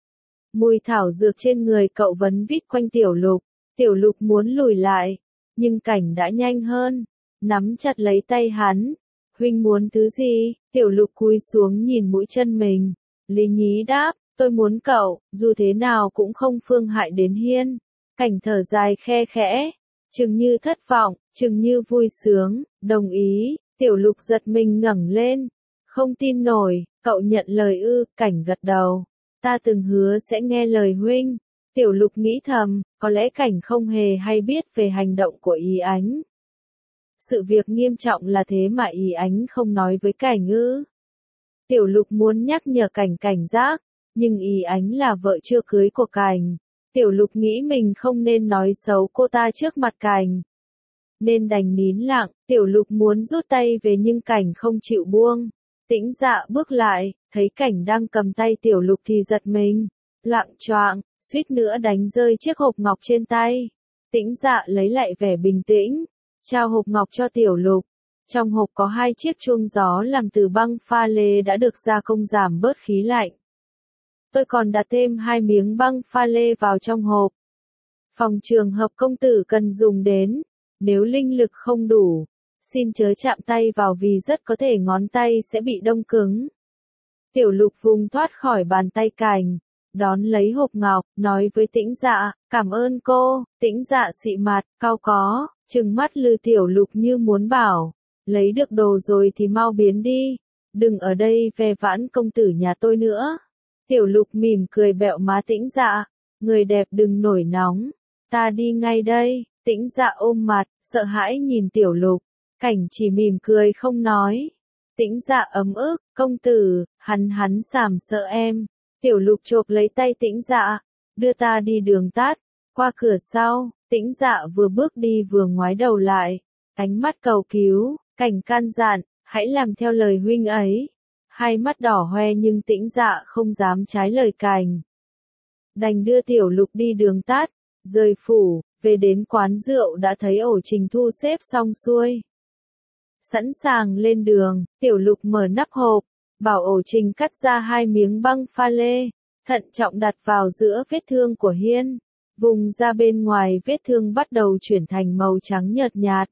Mùi thảo dược trên người cậu vấn vít quanh Tiểu Lục. Tiểu Lục muốn lùi lại, nhưng Cảnh đã nhanh hơn, nắm chặt lấy tay hắn. Huynh muốn thứ gì? Tiểu Lục cúi xuống nhìn mũi chân mình. Lý nhí đáp, tôi muốn cậu, dù thế nào cũng không phương hại đến Hiên. Cảnh thở dài khe khẽ. chừng như thất vọng, chừng như vui sướng, đồng ý, Tiểu Lục giật mình ngẩng lên. Không tin nổi, cậu nhận lời ư? Cảnh gật đầu. Ta từng hứa sẽ nghe lời huynh. Tiểu Lục nghĩ thầm, có lẽ Cảnh không hề hay biết về hành động của Ý Ánh. Sự việc nghiêm trọng là thế mà Ý Ánh không nói với Cảnh ư? Tiểu Lục muốn nhắc nhở Cảnh cảnh giác, nhưng Ý Ánh là vợ chưa cưới của Cảnh. Tiểu Lục nghĩ mình không nên nói xấu cô ta trước mặt Cảnh, nên đành nín lặng. Tiểu Lục muốn rút tay về nhưng Cảnh không chịu buông. Tĩnh Dạ bước lại, thấy Cảnh đang cầm tay Tiểu Lục thì giật mình, loạng choạng, suýt nữa đánh rơi chiếc hộp ngọc trên tay. Tĩnh Dạ lấy lại vẻ bình tĩnh, trao hộp ngọc cho Tiểu Lục. Trong hộp có 2 chiếc chuông gió làm từ băng pha lê đã được gia công giảm bớt khí lạnh. Tôi còn đặt thêm 2 miếng băng pha lê vào trong hộp. Phòng trường hợp công tử cần dùng đến, nếu linh lực không đủ, xin chớ chạm tay vào vì rất có thể ngón tay sẽ bị đông cứng. Tiểu Lục vùng thoát khỏi bàn tay Cảnh, đón lấy hộp ngọc, nói với Tĩnh Dạ, cảm ơn cô. Tĩnh Dạ xị mặt, cau có, trừng mắt lư Tiểu Lục như muốn bảo, lấy được đồ rồi thì mau biến đi, đừng ở đây ve vãn công tử nhà tôi nữa. Tiểu Lục mỉm cười bẹo má Tĩnh Dạ, người đẹp đừng nổi nóng, ta đi ngay đây. Tĩnh Dạ ôm mặt, sợ hãi nhìn Tiểu Lục. Cảnh chỉ mỉm cười không nói. Tĩnh Dạ ấm ức, công tử, hắn sàm sợ em. Tiểu Lục chộp lấy tay Tĩnh Dạ, đưa ta đi đường tắt. Qua cửa sau, Tĩnh Dạ vừa bước đi vừa ngoái đầu lại, ánh mắt cầu cứu. Cảnh can dặn, hãy làm theo lời huynh ấy. Hai mắt đỏ hoe nhưng Tĩnh Dạ không dám trái lời Cảnh, đành đưa Tiểu Lục đi đường tắt. Rời phủ, về đến quán rượu đã thấy ổ Trình thu xếp xong xuôi. Sẵn sàng lên đường, Tiểu Lục mở nắp hộp, bảo ổ Trình cắt ra 2 miếng băng pha lê, thận trọng đặt vào giữa vết thương của Hiên. Vùng ra bên ngoài vết thương bắt đầu chuyển thành màu trắng nhợt nhạt.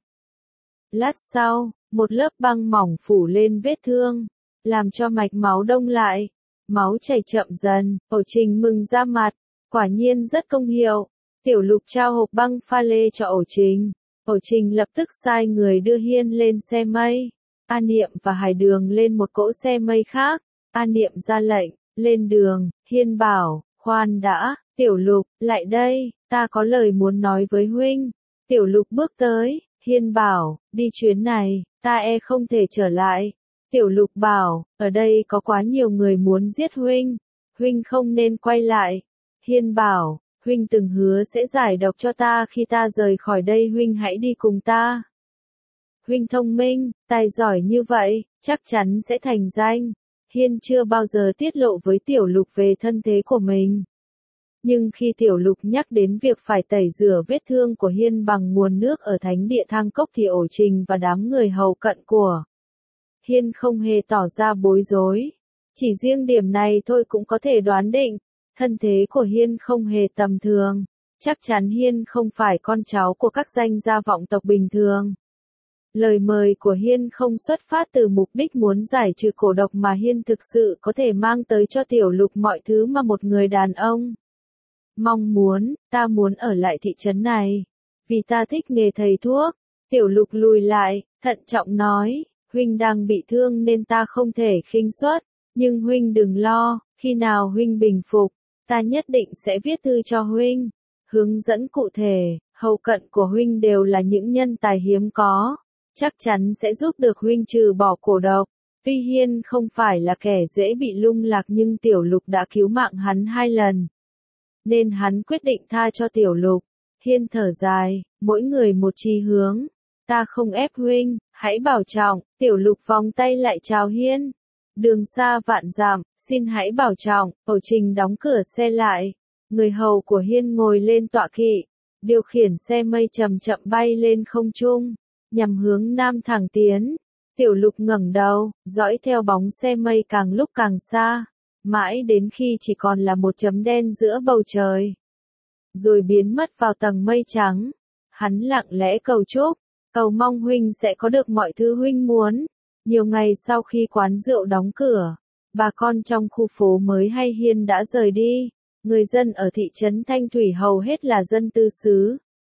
Lát sau, một lớp băng mỏng phủ lên vết thương, làm cho mạch máu đông lại. Máu chảy chậm dần, ổ Trình mừng ra mặt, quả nhiên rất công hiệu. Tiểu Lục trao hộp băng pha lê cho ổ Trình. Ổ Trình lập tức sai người đưa Hiên lên xe mây. A Niệm và Hải Đường lên một cỗ xe mây khác. A Niệm ra lệnh, lên đường. Hiên bảo, khoan đã, Tiểu Lục, lại đây, ta có lời muốn nói với huynh. Tiểu Lục bước tới, Hiên bảo, đi chuyến này, ta không thể trở lại. Tiểu Lục bảo, ở đây có quá nhiều người muốn giết huynh, huynh không nên quay lại. Hiên bảo, huynh từng hứa sẽ giải độc cho ta khi ta rời khỏi đây, huynh hãy đi cùng ta. Huynh thông minh, tài giỏi như vậy, chắc chắn sẽ thành danh. Hiên chưa bao giờ tiết lộ với Tiểu Lục về thân thế của mình. Nhưng khi Tiểu Lục nhắc đến việc phải tẩy rửa vết thương của Hiên bằng nguồn nước ở thánh địa Thang Cốc thì ổ Trình và đám người hầu cận của Hiên không hề tỏ ra bối rối. Chỉ riêng điểm này thôi cũng có thể đoán định, thân thế của Hiên không hề tầm thường. Chắc chắn Hiên không phải con cháu của các danh gia vọng tộc bình thường. Lời mời của Hiên không xuất phát từ mục đích muốn giải trừ cổ độc mà Hiên thực sự có thể mang tới cho Tiểu Lục mọi thứ mà một người đàn ông mong muốn. Ta muốn ở lại thị trấn này, vì ta thích nghề thầy thuốc. Tiểu Lục lùi lại, thận trọng nói, huynh đang bị thương nên ta không thể khinh suất, nhưng huynh đừng lo, khi nào huynh bình phục, ta nhất định sẽ viết thư cho huynh, hướng dẫn cụ thể. Hầu cận của huynh đều là những nhân tài hiếm có, chắc chắn sẽ giúp được huynh trừ bỏ cổ độc. Tuy Hiên không phải là kẻ dễ bị lung lạc nhưng Tiểu Lục đã cứu mạng hắn 2 lần, nên hắn quyết định tha cho Tiểu Lục. Hiên thở dài, mỗi người một chí hướng, ta không ép huynh, hãy bảo trọng. Tiểu Lục vòng tay lại chào Hiên. Đường xa vạn dặm, xin hãy bảo trọng. Ổ Trình đóng cửa xe lại. Người hầu của Hiên ngồi lên tọa kỵ, điều khiển xe mây chậm chậm bay lên không trung, nhằm hướng nam thẳng tiến. Tiểu Lục ngẩng đầu, dõi theo bóng xe mây càng lúc càng xa, mãi đến khi chỉ còn là một chấm đen giữa bầu trời, rồi biến mất vào tầng mây trắng. Hắn lặng lẽ cầu chúc, cầu mong huynh sẽ có được mọi thứ huynh muốn. Nhiều ngày sau khi quán rượu đóng cửa, bà con trong khu phố mới hay Hiên đã rời đi. Người dân ở thị trấn Thanh Thủy hầu hết là dân tư xứ.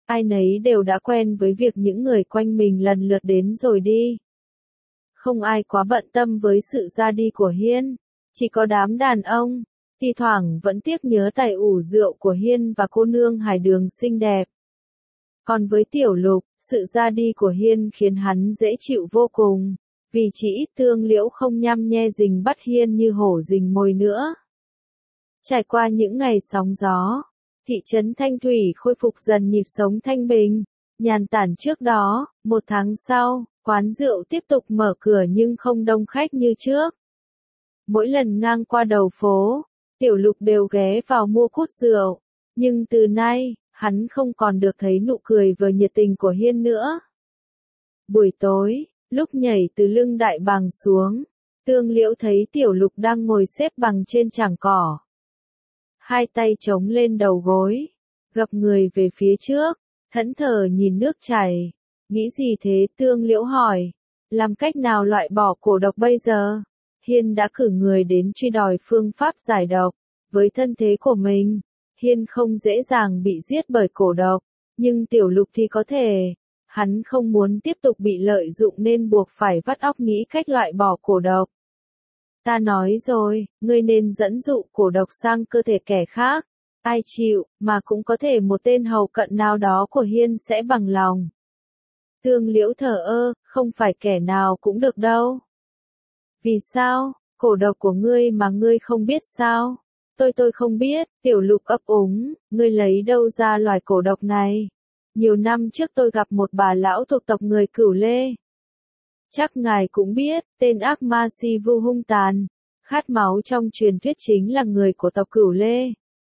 Ai nấy đều đã quen với việc những người quanh mình lần lượt đến rồi đi. Không ai quá bận tâm với sự ra đi của Hiên, chỉ có đám đàn ông, thi thoảng vẫn tiếc nhớ tài ủ rượu của Hiên và cô nương hải đường xinh đẹp. Còn với Tiểu Lục, sự ra đi của Hiên khiến hắn dễ chịu vô cùng, vì chỉ ít Tương Liễu không nhăm nhe rình bắt Hiên như hổ rình mồi nữa. Trải qua những ngày sóng gió, thị trấn Thanh Thủy khôi phục dần nhịp sống thanh bình, nhàn tản trước đó. Một tháng sau, quán rượu tiếp tục mở cửa nhưng không đông khách như trước. Mỗi lần ngang qua đầu phố, Tiểu Lục đều ghé vào mua cút rượu, nhưng từ nay, hắn không còn được thấy nụ cười vừa nhiệt tình của Hiên nữa. Buổi tối, lúc nhảy từ lưng đại bàng xuống, Tương Liễu thấy Tiểu Lục đang ngồi xếp bằng trên chảng cỏ. Hai tay chống lên đầu gối, gập người về phía trước, thẫn thờ nhìn nước chảy. Nghĩ gì thế? Tương Liễu hỏi. Làm cách nào loại bỏ cổ độc bây giờ? Hiên đã cử người đến truy đòi phương pháp giải độc. Với thân thế của mình, Hiên không dễ dàng bị giết bởi cổ độc, nhưng Tiểu Lục thì có thể. Hắn không muốn tiếp tục bị lợi dụng nên buộc phải vắt óc nghĩ cách loại bỏ cổ độc. Ta nói rồi, ngươi nên dẫn dụ cổ độc sang cơ thể kẻ khác. Ai chịu, mà cũng có thể một tên hầu cận nào đó của Hiên sẽ bằng lòng. Tương Liễu thờ ơ, không phải kẻ nào cũng được đâu. Vì sao? Cổ độc của ngươi mà ngươi không biết sao? Tôi không biết. Tiểu Lục ấp úng, ngươi lấy đâu ra loài cổ độc này? Nhiều năm trước tôi gặp một bà lão thuộc tộc người Cửu Lê. Chắc ngài cũng biết, tên ác ma si vu hung tàn, khát máu trong truyền thuyết chính là người của tộc Cửu Lê.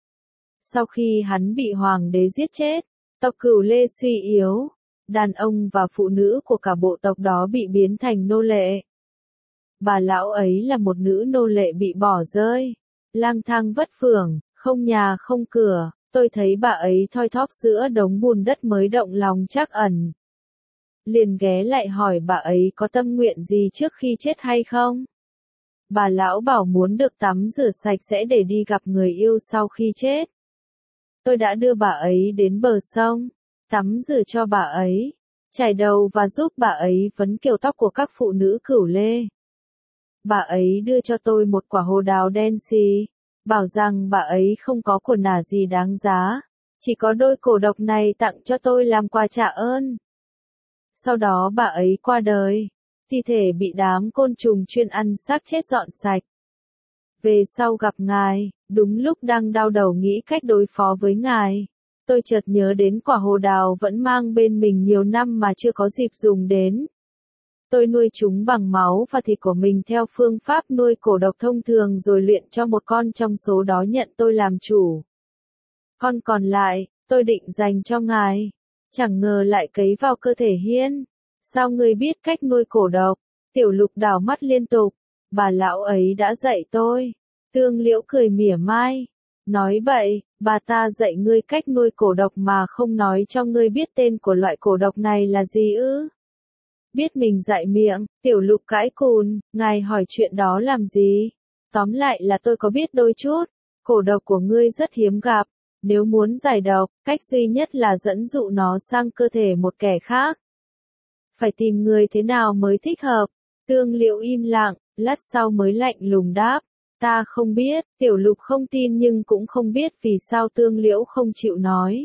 Sau khi hắn bị hoàng đế giết chết, tộc Cửu Lê suy yếu, đàn ông và phụ nữ của cả bộ tộc đó bị biến thành nô lệ. Bà lão ấy là một nữ nô lệ bị bỏ rơi, lang thang vất vưởng, không nhà không cửa. Tôi thấy bà ấy thoi thóp giữa đống bùn đất mới động lòng trắc ẩn. Liền ghé lại hỏi bà ấy có tâm nguyện gì trước khi chết hay không. Bà lão bảo muốn được tắm rửa sạch sẽ để đi gặp người yêu sau khi chết. Tôi đã đưa bà ấy đến bờ sông, tắm rửa cho bà ấy, chải đầu và giúp bà ấy vấn kiểu tóc của các phụ nữ Cửu Lê. Bà ấy đưa cho tôi một quả hồ đào đen xì, bảo rằng bà ấy không có của nả gì đáng giá, chỉ có đôi cổ độc này tặng cho tôi làm quà trả ơn. Sau đó bà ấy qua đời, thi thể bị đám côn trùng chuyên ăn xác chết dọn sạch. Về sau gặp ngài, đúng lúc đang đau đầu nghĩ cách đối phó với ngài, tôi chợt nhớ đến quả hồ đào vẫn mang bên mình nhiều năm mà chưa có dịp dùng đến. Tôi nuôi chúng bằng máu và thịt của mình theo phương pháp nuôi cổ độc thông thường rồi luyện cho một con trong số đó nhận tôi làm chủ. Con còn lại, tôi định dành cho ngài. Chẳng ngờ lại cấy vào cơ thể Hiên. Sao ngươi biết cách nuôi cổ độc? Tiểu Lục đảo mắt liên tục. Bà lão ấy đã dạy tôi. Tương Liễu cười mỉa mai. Nói bậy, bà ta dạy ngươi cách nuôi cổ độc mà không nói cho ngươi biết tên của loại cổ độc này là gì ư? Biết mình dại miệng, Tiểu Lục cãi cùn, ngài hỏi chuyện đó làm gì? Tóm lại là tôi có biết đôi chút. Cổ độc của ngươi rất hiếm gặp. Nếu muốn giải độc, cách duy nhất là dẫn dụ nó sang cơ thể một kẻ khác. Phải tìm người thế nào mới thích hợp? Tương Liễu im lặng, lát sau mới lạnh lùng đáp. Ta không biết. Tiểu Lục không tin nhưng cũng không biết vì sao Tương Liễu không chịu nói.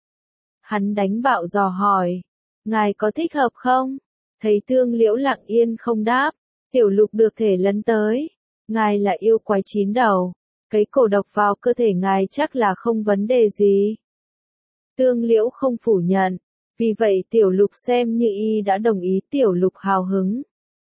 Hắn đánh bạo dò hỏi. Ngài có thích hợp không? Thấy Tương Liễu lặng yên không đáp, Tiểu Lục được thể lấn tới. Ngài là yêu quái chín đầu. Cấy cổ độc vào cơ thể ngài chắc là không vấn đề gì. Tương Liễu không phủ nhận. Vì vậy Tiểu Lục xem như y đã đồng ý. Tiểu Lục hào hứng.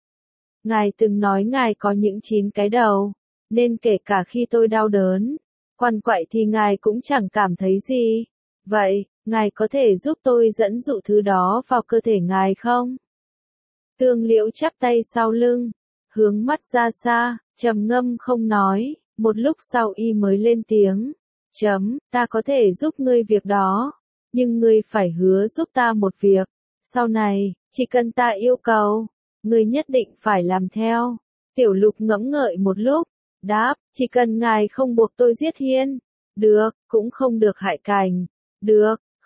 Ngài từng nói ngài có những 9 cái đầu, nên kể cả khi tôi đau đớn, quằn quại thì ngài cũng chẳng cảm thấy gì. Vậy, ngài có thể giúp tôi dẫn dụ thứ đó vào cơ thể ngài không? Tương Liễu chắp tay sau lưng, hướng mắt ra xa, trầm ngâm không nói. Một lúc sau y mới lên tiếng. Ta có thể giúp ngươi việc đó. Nhưng ngươi phải hứa giúp ta một việc. Sau này, chỉ cần ta yêu cầu, ngươi nhất định phải làm theo. Tiểu Lục ngẫm ngợi một lúc, đáp, chỉ cần ngài không buộc tôi giết Hiên. Được, cũng không được hại Cảnh. Được,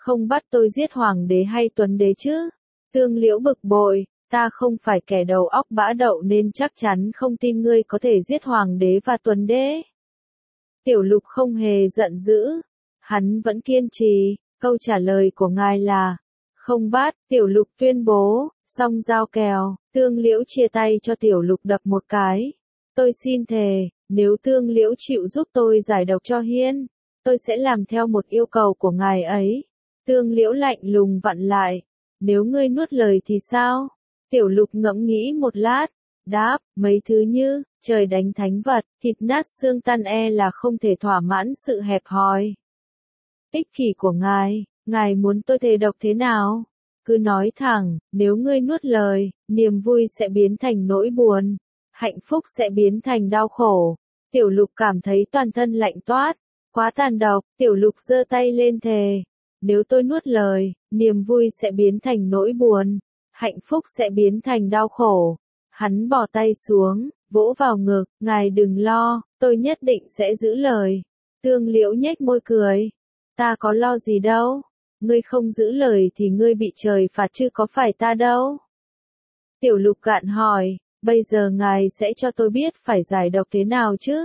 không bắt tôi giết hoàng đế hay tuấn đế chứ? Tương Liễu bực bội, ta không phải kẻ đầu óc bã đậu nên chắc chắn không tin ngươi có thể giết hoàng đế và tuấn đế. Tiểu Lục không hề giận dữ, hắn vẫn kiên trì, câu trả lời của ngài là không bắt. Tiểu Lục tuyên bố, xong giao kèo. Tương Liễu chia tay cho Tiểu Lục đập một cái. Tôi xin thề, nếu Tương Liễu chịu giúp tôi giải độc cho Hiên, tôi sẽ làm theo một yêu cầu của ngài ấy. Tương Liễu lạnh lùng vặn lại, nếu ngươi nuốt lời thì sao? Tiểu Lục ngẫm nghĩ một lát, đáp, mấy thứ như trời đánh thánh vật, thịt nát xương tan là không thể thỏa mãn sự hẹp hòi ích kỷ của ngài muốn tôi thề độc thế nào? Cứ nói thẳng, nếu ngươi nuốt lời, niềm vui sẽ biến thành nỗi buồn, hạnh phúc sẽ biến thành đau khổ. Tiểu Lục cảm thấy toàn thân lạnh toát, quá tàn độc. Tiểu Lục giơ tay lên thề, nếu tôi nuốt lời, niềm vui sẽ biến thành nỗi buồn, hạnh phúc sẽ biến thành đau khổ. Hắn bỏ tay xuống, vỗ vào ngực, ngài đừng lo, tôi nhất định sẽ giữ lời. Tương Liễu nhếch môi cười, ta có lo gì đâu, ngươi không giữ lời thì ngươi bị trời phạt chứ có phải ta đâu. Tiểu Lục gạn hỏi, bây giờ ngài sẽ cho tôi biết phải giải độc thế nào chứ?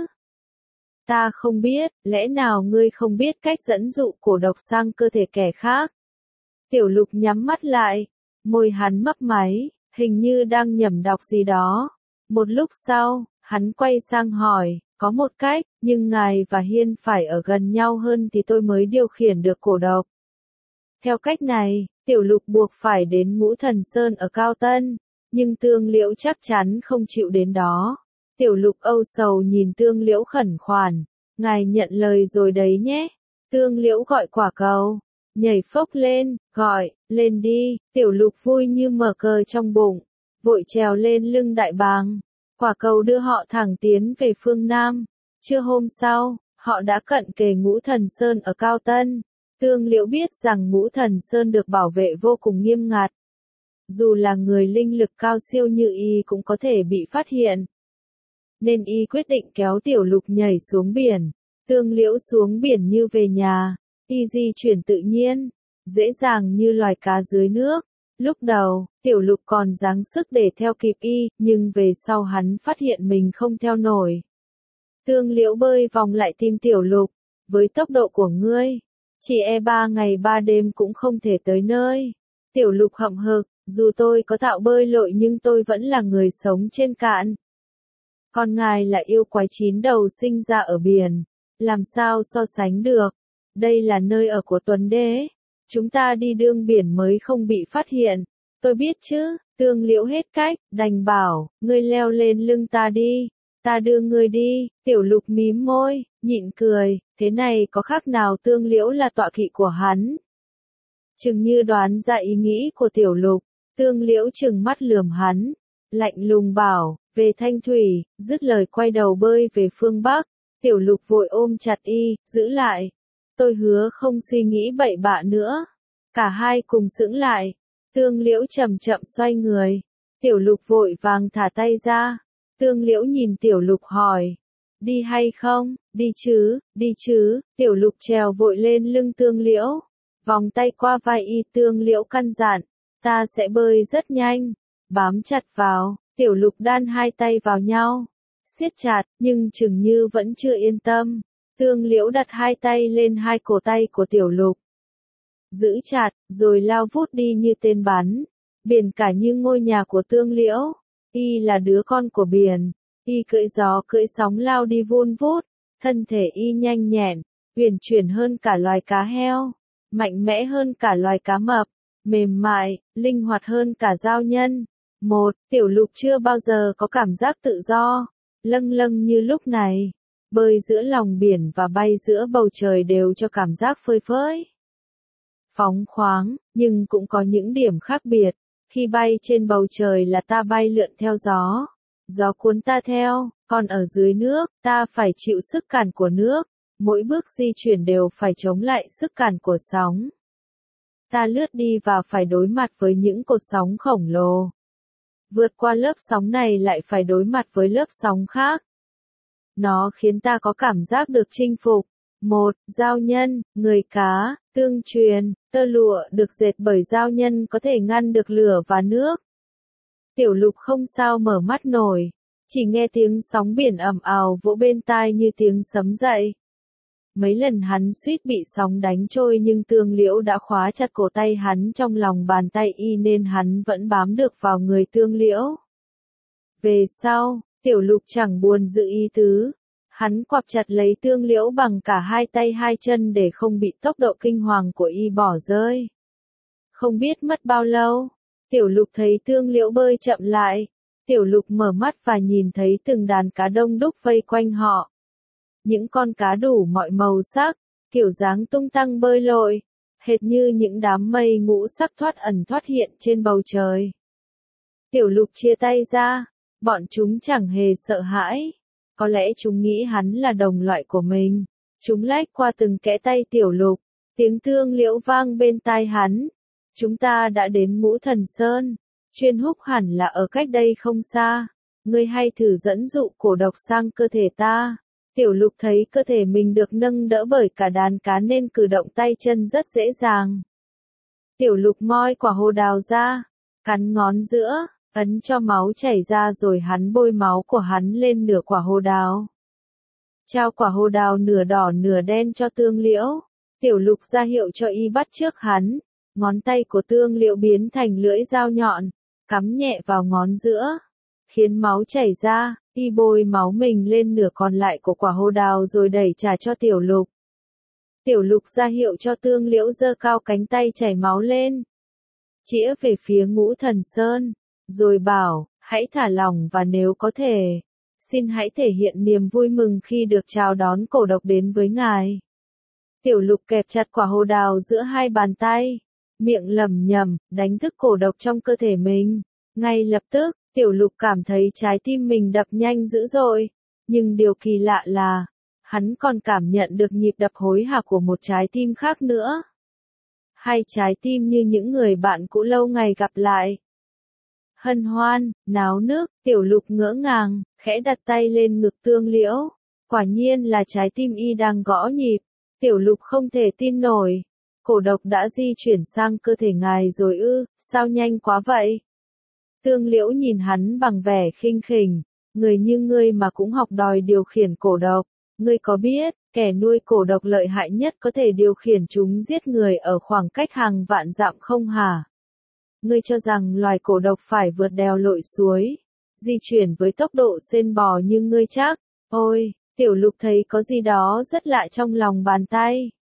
Ta không biết, lẽ nào ngươi không biết cách dẫn dụ cổ độc sang cơ thể kẻ khác? Tiểu Lục nhắm mắt lại, môi hắn mấp máy, hình như đang nhẩm đọc gì đó. Một lúc sau, hắn quay sang hỏi, có một cách, nhưng ngài và Hiên phải ở gần nhau hơn thì tôi mới điều khiển được cổ độc. Theo cách này, Tiểu Lục buộc phải đến Ngũ Thần Sơn ở Cao Tân, nhưng Tương Liễu chắc chắn không chịu đến đó. Tiểu Lục âu sầu nhìn Tương Liễu khẩn khoản, ngài nhận lời rồi đấy nhé. Tương Liễu gọi quả cầu, nhảy phốc lên, gọi, lên đi. Tiểu Lục vui như mở cờ trong bụng, vội trèo lên lưng đại bàng. Quả cầu đưa họ thẳng tiến về phương Nam. Trưa hôm sau, họ đã cận kề Ngũ Thần Sơn ở Cao Tân. Tương Liễu biết rằng Ngũ Thần Sơn được bảo vệ vô cùng nghiêm ngặt. Dù là người linh lực cao siêu như y cũng có thể bị phát hiện. Nên y quyết định kéo Tiểu Lục nhảy xuống biển. Tương Liễu xuống biển như về nhà, y di chuyển tự nhiên, dễ dàng như loài cá dưới nước. Lúc đầu, Tiểu Lục còn giáng sức để theo kịp y, nhưng về sau hắn phát hiện mình không theo nổi. Tương Liễu bơi vòng lại tìm Tiểu Lục, với tốc độ của ngươi, chỉ 3 ngày 3 đêm cũng không thể tới nơi. Tiểu Lục hậm hực, dù tôi có thạo bơi lội nhưng tôi vẫn là người sống trên cạn. Còn ngài là yêu quái 9 đầu sinh ra ở biển, làm sao so sánh được? Đây là nơi ở của Tuấn Đế. Chúng ta đi đương biển mới không bị phát hiện. Tôi biết chứ. Tương Liễu hết cách, đành bảo, ngươi leo lên lưng ta đi. Ta đưa ngươi đi. Tiểu Lục mím môi, nhịn cười, thế này có khác nào Tương Liễu là tọa kỵ của hắn? Chừng như đoán ra ý nghĩ của Tiểu Lục, Tương Liễu trừng mắt lườm hắn, lạnh lùng bảo, về Thanh Thủy. Dứt lời quay đầu bơi về phương Bắc. Tiểu Lục vội ôm chặt y, giữ lại. Tôi hứa không suy nghĩ bậy bạ nữa. Cả hai cùng sững lại. Tương Liễu chậm chậm xoay người. Tiểu Lục vội vàng thả tay ra. Tương Liễu nhìn Tiểu Lục hỏi, đi hay không? Đi chứ. Tiểu Lục trèo vội lên lưng Tương Liễu, vòng tay qua vai y. Tương Liễu căn dặn, ta sẽ bơi rất nhanh. Bám chặt vào. Tiểu Lục đan hai tay vào nhau, siết chặt, nhưng chừng như vẫn chưa yên tâm. Tương Liễu đặt hai tay lên hai cổ tay của Tiểu Lục, giữ chặt, rồi lao vút đi như tên bắn. Biển cả như ngôi nhà của Tương Liễu. Y là đứa con của biển. Y cưỡi gió cưỡi sóng lao đi vun vút. Thân thể y nhanh nhẹn, uyển chuyển hơn cả loài cá heo, mạnh mẽ hơn cả loài cá mập, mềm mại, linh hoạt hơn cả dao nhân. Tiểu Lục chưa bao giờ có cảm giác tự do, lâng lâng như lúc này. Bơi giữa lòng biển và bay giữa bầu trời đều cho cảm giác phơi phới, phóng khoáng, nhưng cũng có những điểm khác biệt. Khi bay trên bầu trời là ta bay lượn theo gió, gió cuốn ta theo, còn ở dưới nước, ta phải chịu sức cản của nước, mỗi bước di chuyển đều phải chống lại sức cản của sóng. Ta lướt đi và phải đối mặt với những cột sóng khổng lồ. Vượt qua lớp sóng này lại phải đối mặt với lớp sóng khác. Nó khiến ta có cảm giác được chinh phục. Dao nhân, người cá, Tương truyền, tơ lụa được dệt bởi dao nhân có thể ngăn được lửa và nước. Tiểu Lục không sao mở mắt nổi, chỉ nghe tiếng sóng biển ầm ào vỗ bên tai như tiếng sấm dậy. Mấy lần hắn suýt bị sóng đánh trôi nhưng Tương Liễu đã khóa chặt cổ tay hắn trong lòng bàn tay y nên hắn vẫn bám được vào người Tương Liễu. Về sau, Tiểu Lục chẳng buồn giữ ý tứ. Hắn quặp chặt lấy Tương Liễu bằng cả hai tay hai chân để không bị tốc độ kinh hoàng của y bỏ rơi. Không biết mất bao lâu, Tiểu Lục thấy Tương Liễu bơi chậm lại. Tiểu Lục mở mắt và nhìn thấy từng đàn cá đông đúc vây quanh họ. Những con cá đủ mọi màu sắc, kiểu dáng tung tăng bơi lội, hệt như những đám mây ngũ sắc thoát ẩn thoát hiện trên bầu trời. Tiểu Lục chia tay ra, bọn chúng chẳng hề sợ hãi. Có lẽ chúng nghĩ hắn là đồng loại của mình. Chúng lách qua từng kẽ tay Tiểu Lục, tiếng Tương Liễu vang bên tai hắn. Chúng ta đã đến Ngũ Thần Sơn, chuyên húc hẳn là ở cách đây không xa. Ngươi hay thử dẫn dụ cổ độc sang cơ thể ta. Tiểu Lục thấy cơ thể mình được nâng đỡ bởi cả đàn cá nên cử động tay chân rất dễ dàng. Tiểu Lục moi quả hồ đào ra, cắn ngón giữa, ấn cho máu chảy ra rồi hắn bôi máu của hắn lên nửa quả hồ đào. Trao quả hồ đào nửa đỏ nửa đen cho Tương Liễu. Tiểu Lục ra hiệu cho y bắt trước hắn. Ngón tay của Tương Liễu biến thành lưỡi dao nhọn, cắm nhẹ vào ngón giữa, khiến máu chảy ra. Y bôi máu mình lên nửa còn lại của quả hồ đào rồi đẩy trả cho Tiểu Lục. Tiểu Lục ra hiệu cho Tương Liễu giơ cao cánh tay chảy máu lên, chĩa về phía Ngũ Thần Sơn, rồi bảo, hãy thả lỏng và nếu có thể, xin hãy thể hiện niềm vui mừng khi được chào đón cổ độc đến với ngài. Tiểu Lục kẹp chặt quả hồ đào giữa hai bàn tay, miệng lẩm nhẩm, đánh thức cổ độc trong cơ thể mình. Ngay lập tức, Tiểu Lục cảm thấy trái tim mình đập nhanh dữ dội, nhưng điều kỳ lạ là, hắn còn cảm nhận được nhịp đập hối hả của một trái tim khác nữa. Hai trái tim như những người bạn cũ lâu ngày gặp lại. Hân hoan, náo nức, Tiểu Lục ngỡ ngàng, khẽ đặt tay lên ngực Tương Liễu. Quả nhiên là trái tim y đang gõ nhịp. Tiểu Lục không thể tin nổi. Cổ độc đã di chuyển sang cơ thể ngài rồi ư, sao nhanh quá vậy? Tương Liễu nhìn hắn bằng vẻ khinh khỉnh, người như ngươi mà cũng học đòi điều khiển cổ độc, ngươi có biết, kẻ nuôi cổ độc lợi hại nhất có thể điều khiển chúng giết người ở khoảng cách hàng vạn dặm không hả? Ngươi cho rằng loài cổ độc phải vượt đèo lội suối, di chuyển với tốc độ sên bò như ngươi chắc? Ôi, Tiểu Lục thấy có gì đó rất lạ trong lòng bàn tay.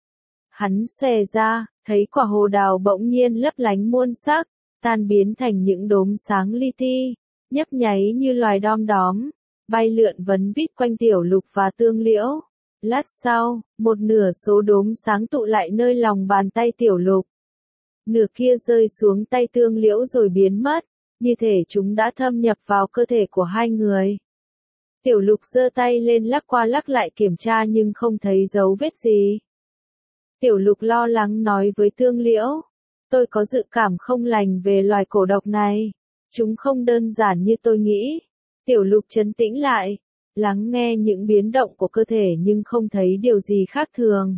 Hắn xòe ra, thấy quả hồ đào bỗng nhiên lấp lánh muôn sắc, tan biến thành những đốm sáng li ti, nhấp nháy như loài đom đóm, bay lượn vấn vít quanh Tiểu Lục và Tương Liễu. Lát sau, một nửa số đốm sáng tụ lại nơi lòng bàn tay Tiểu Lục. Nửa kia rơi xuống tay Tương Liễu rồi biến mất, như thể chúng đã thâm nhập vào cơ thể của hai người. Tiểu Lục giơ tay lên lắc qua lắc lại kiểm tra nhưng không thấy dấu vết gì. Tiểu Lục lo lắng nói với Tương Liễu, tôi có dự cảm không lành về loài cổ độc này. Chúng không đơn giản như tôi nghĩ. Tiểu Lục trấn tĩnh lại, lắng nghe những biến động của cơ thể nhưng không thấy điều gì khác thường.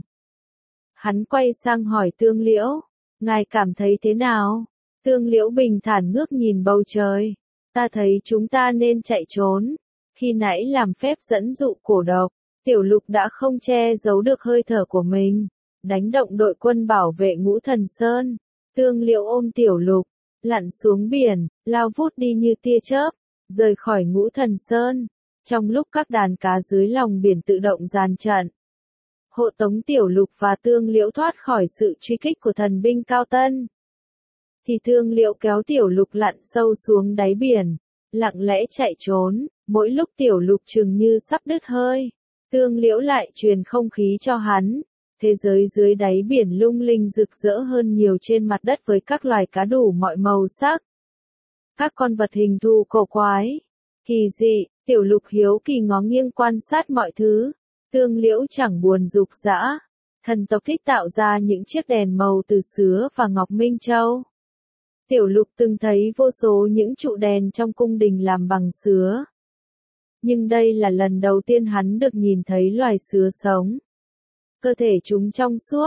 Hắn quay sang hỏi Tương Liễu, ngài cảm thấy thế nào? Tương Liễu bình thản ngước nhìn bầu trời. Ta thấy chúng ta nên chạy trốn. Khi nãy làm phép dẫn dụ cổ độc, Tiểu Lục đã không che giấu được hơi thở của mình. Đánh động đội quân bảo vệ Ngũ Thần Sơn. Tương Liễu ôm Tiểu Lục, lặn xuống biển, lao vút đi như tia chớp, rời khỏi Ngũ Thần Sơn. Trong lúc các đàn cá dưới lòng biển tự động dàn trận, hộ tống Tiểu Lục và Tương Liễu thoát khỏi sự truy kích của thần binh Cao Tân, thì Tương Liễu kéo Tiểu Lục lặn sâu xuống đáy biển, lặng lẽ chạy trốn. Mỗi lúc Tiểu Lục chừng như sắp đứt hơi, Tương Liễu lại truyền không khí cho hắn. Thế giới dưới đáy biển lung linh rực rỡ hơn nhiều trên mặt đất với các loài cá đủ mọi màu sắc. Các con vật hình thù cổ quái, kỳ dị, Tiểu Lục hiếu kỳ ngó nghiêng quan sát mọi thứ. Tương Liễu chẳng buồn dục dã. Thần tộc thích tạo ra những chiếc đèn màu từ sứa và ngọc minh châu. Tiểu Lục từng thấy vô số những trụ đèn trong cung đình làm bằng sứa. Nhưng đây là lần đầu tiên hắn được nhìn thấy loài sứa sống. Cơ thể chúng trong suốt,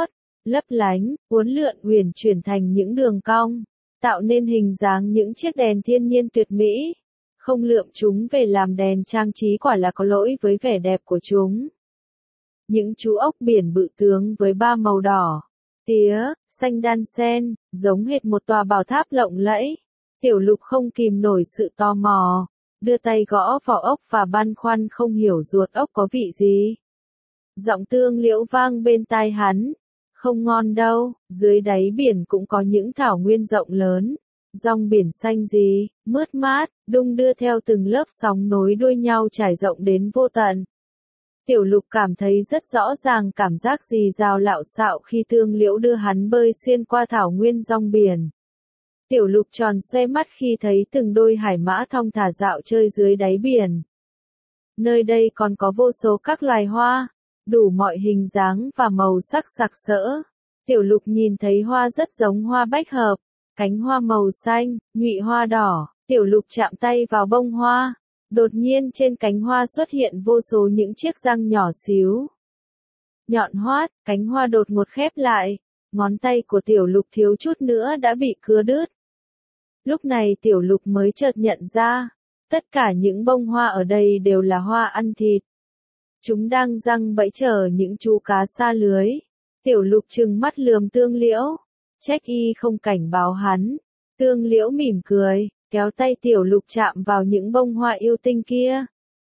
lấp lánh, uốn lượn uyển chuyển thành những đường cong, tạo nên hình dáng những chiếc đèn thiên nhiên tuyệt mỹ. Không lượm chúng về làm đèn trang trí quả là có lỗi với vẻ đẹp của chúng. Những chú ốc biển bự tướng với ba màu đỏ, tía, xanh đan xen, giống hệt một tòa bảo tháp lộng lẫy. Tiểu Lục không kìm nổi sự tò mò, đưa tay gõ vào ốc và băn khoăn không hiểu ruột ốc có vị gì. Giọng Tương Liễu vang bên tai hắn, không ngon đâu, dưới đáy biển cũng có những thảo nguyên rộng lớn, dòng biển xanh gì, mướt mát, đung đưa theo từng lớp sóng nối đuôi nhau trải rộng đến vô tận. Tiểu Lục cảm thấy rất rõ ràng cảm giác rì rào lạo xạo khi Tương Liễu đưa hắn bơi xuyên qua thảo nguyên rong biển. Tiểu Lục tròn xoe mắt khi thấy từng đôi hải mã thong thả dạo chơi dưới đáy biển. Nơi đây còn có vô số các loài hoa, đủ mọi hình dáng và màu sắc sặc sỡ. Tiểu Lục nhìn thấy hoa rất giống hoa bách hợp, cánh hoa màu xanh, nhụy hoa đỏ. Tiểu Lục chạm tay vào bông hoa. Đột nhiên trên cánh hoa xuất hiện vô số những chiếc răng nhỏ xíu. Nhọn hoắt, cánh hoa đột ngột khép lại. Ngón tay của Tiểu Lục thiếu chút nữa đã bị cưa đứt. Lúc này Tiểu Lục mới chợt nhận ra, tất cả những bông hoa ở đây đều là hoa ăn thịt. Chúng đang giăng bẫy chờ những chú cá sa lưới. Tiểu Lục trừng mắt lườm Tương Liễu. Trách y không cảnh báo hắn. Tương Liễu mỉm cười, kéo tay Tiểu Lục chạm vào những bông hoa yêu tinh kia.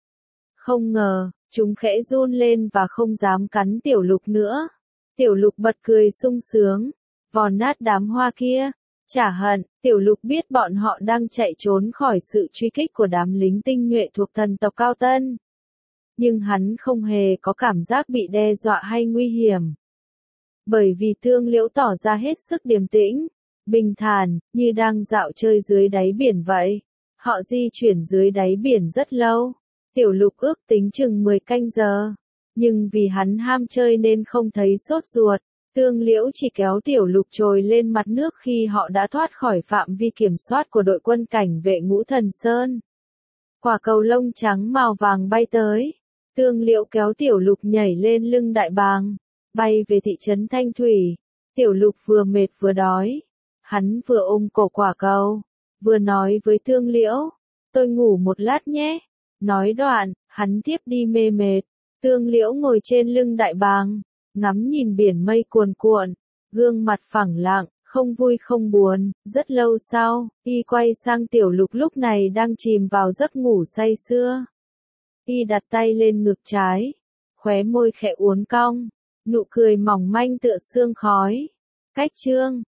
Không ngờ, chúng khẽ run lên và không dám cắn Tiểu Lục nữa. Tiểu Lục bật cười sung sướng, vò nát đám hoa kia. Chả hận, Tiểu Lục biết bọn họ đang chạy trốn khỏi sự truy kích của đám lính tinh nhuệ thuộc thần tộc Cao Tân. Nhưng hắn không hề có cảm giác bị đe dọa hay nguy hiểm. Bởi vì Tương Liễu tỏ ra hết sức điềm tĩnh, bình thản, như đang dạo chơi dưới đáy biển vậy. Họ di chuyển dưới đáy biển rất lâu. Tiểu Lục ước tính chừng 10 canh giờ. Nhưng vì hắn ham chơi nên không thấy sốt ruột. Tương Liễu chỉ kéo Tiểu Lục trồi lên mặt nước khi họ đã thoát khỏi phạm vi kiểm soát của đội quân cảnh vệ Ngũ Thần Sơn. Quả cầu lông trắng màu vàng bay tới. Tương Liễu kéo Tiểu Lục nhảy lên lưng đại bàng, bay về thị trấn Thanh Thủy. Tiểu Lục vừa mệt vừa đói. Hắn vừa ôm cổ quả cầu, vừa nói với Tương Liễu, tôi ngủ một lát nhé. Nói đoạn, hắn tiếp đi mê mệt. Tương Liễu ngồi trên lưng đại bàng, ngắm nhìn biển mây cuồn cuộn, gương mặt phẳng lặng, không vui không buồn. Rất lâu sau, y quay sang Tiểu Lục lúc này đang chìm vào giấc ngủ say sưa. Y đặt tay lên ngực trái, khóe môi khẽ uốn cong, nụ cười mỏng manh tựa sương khói. Cách chương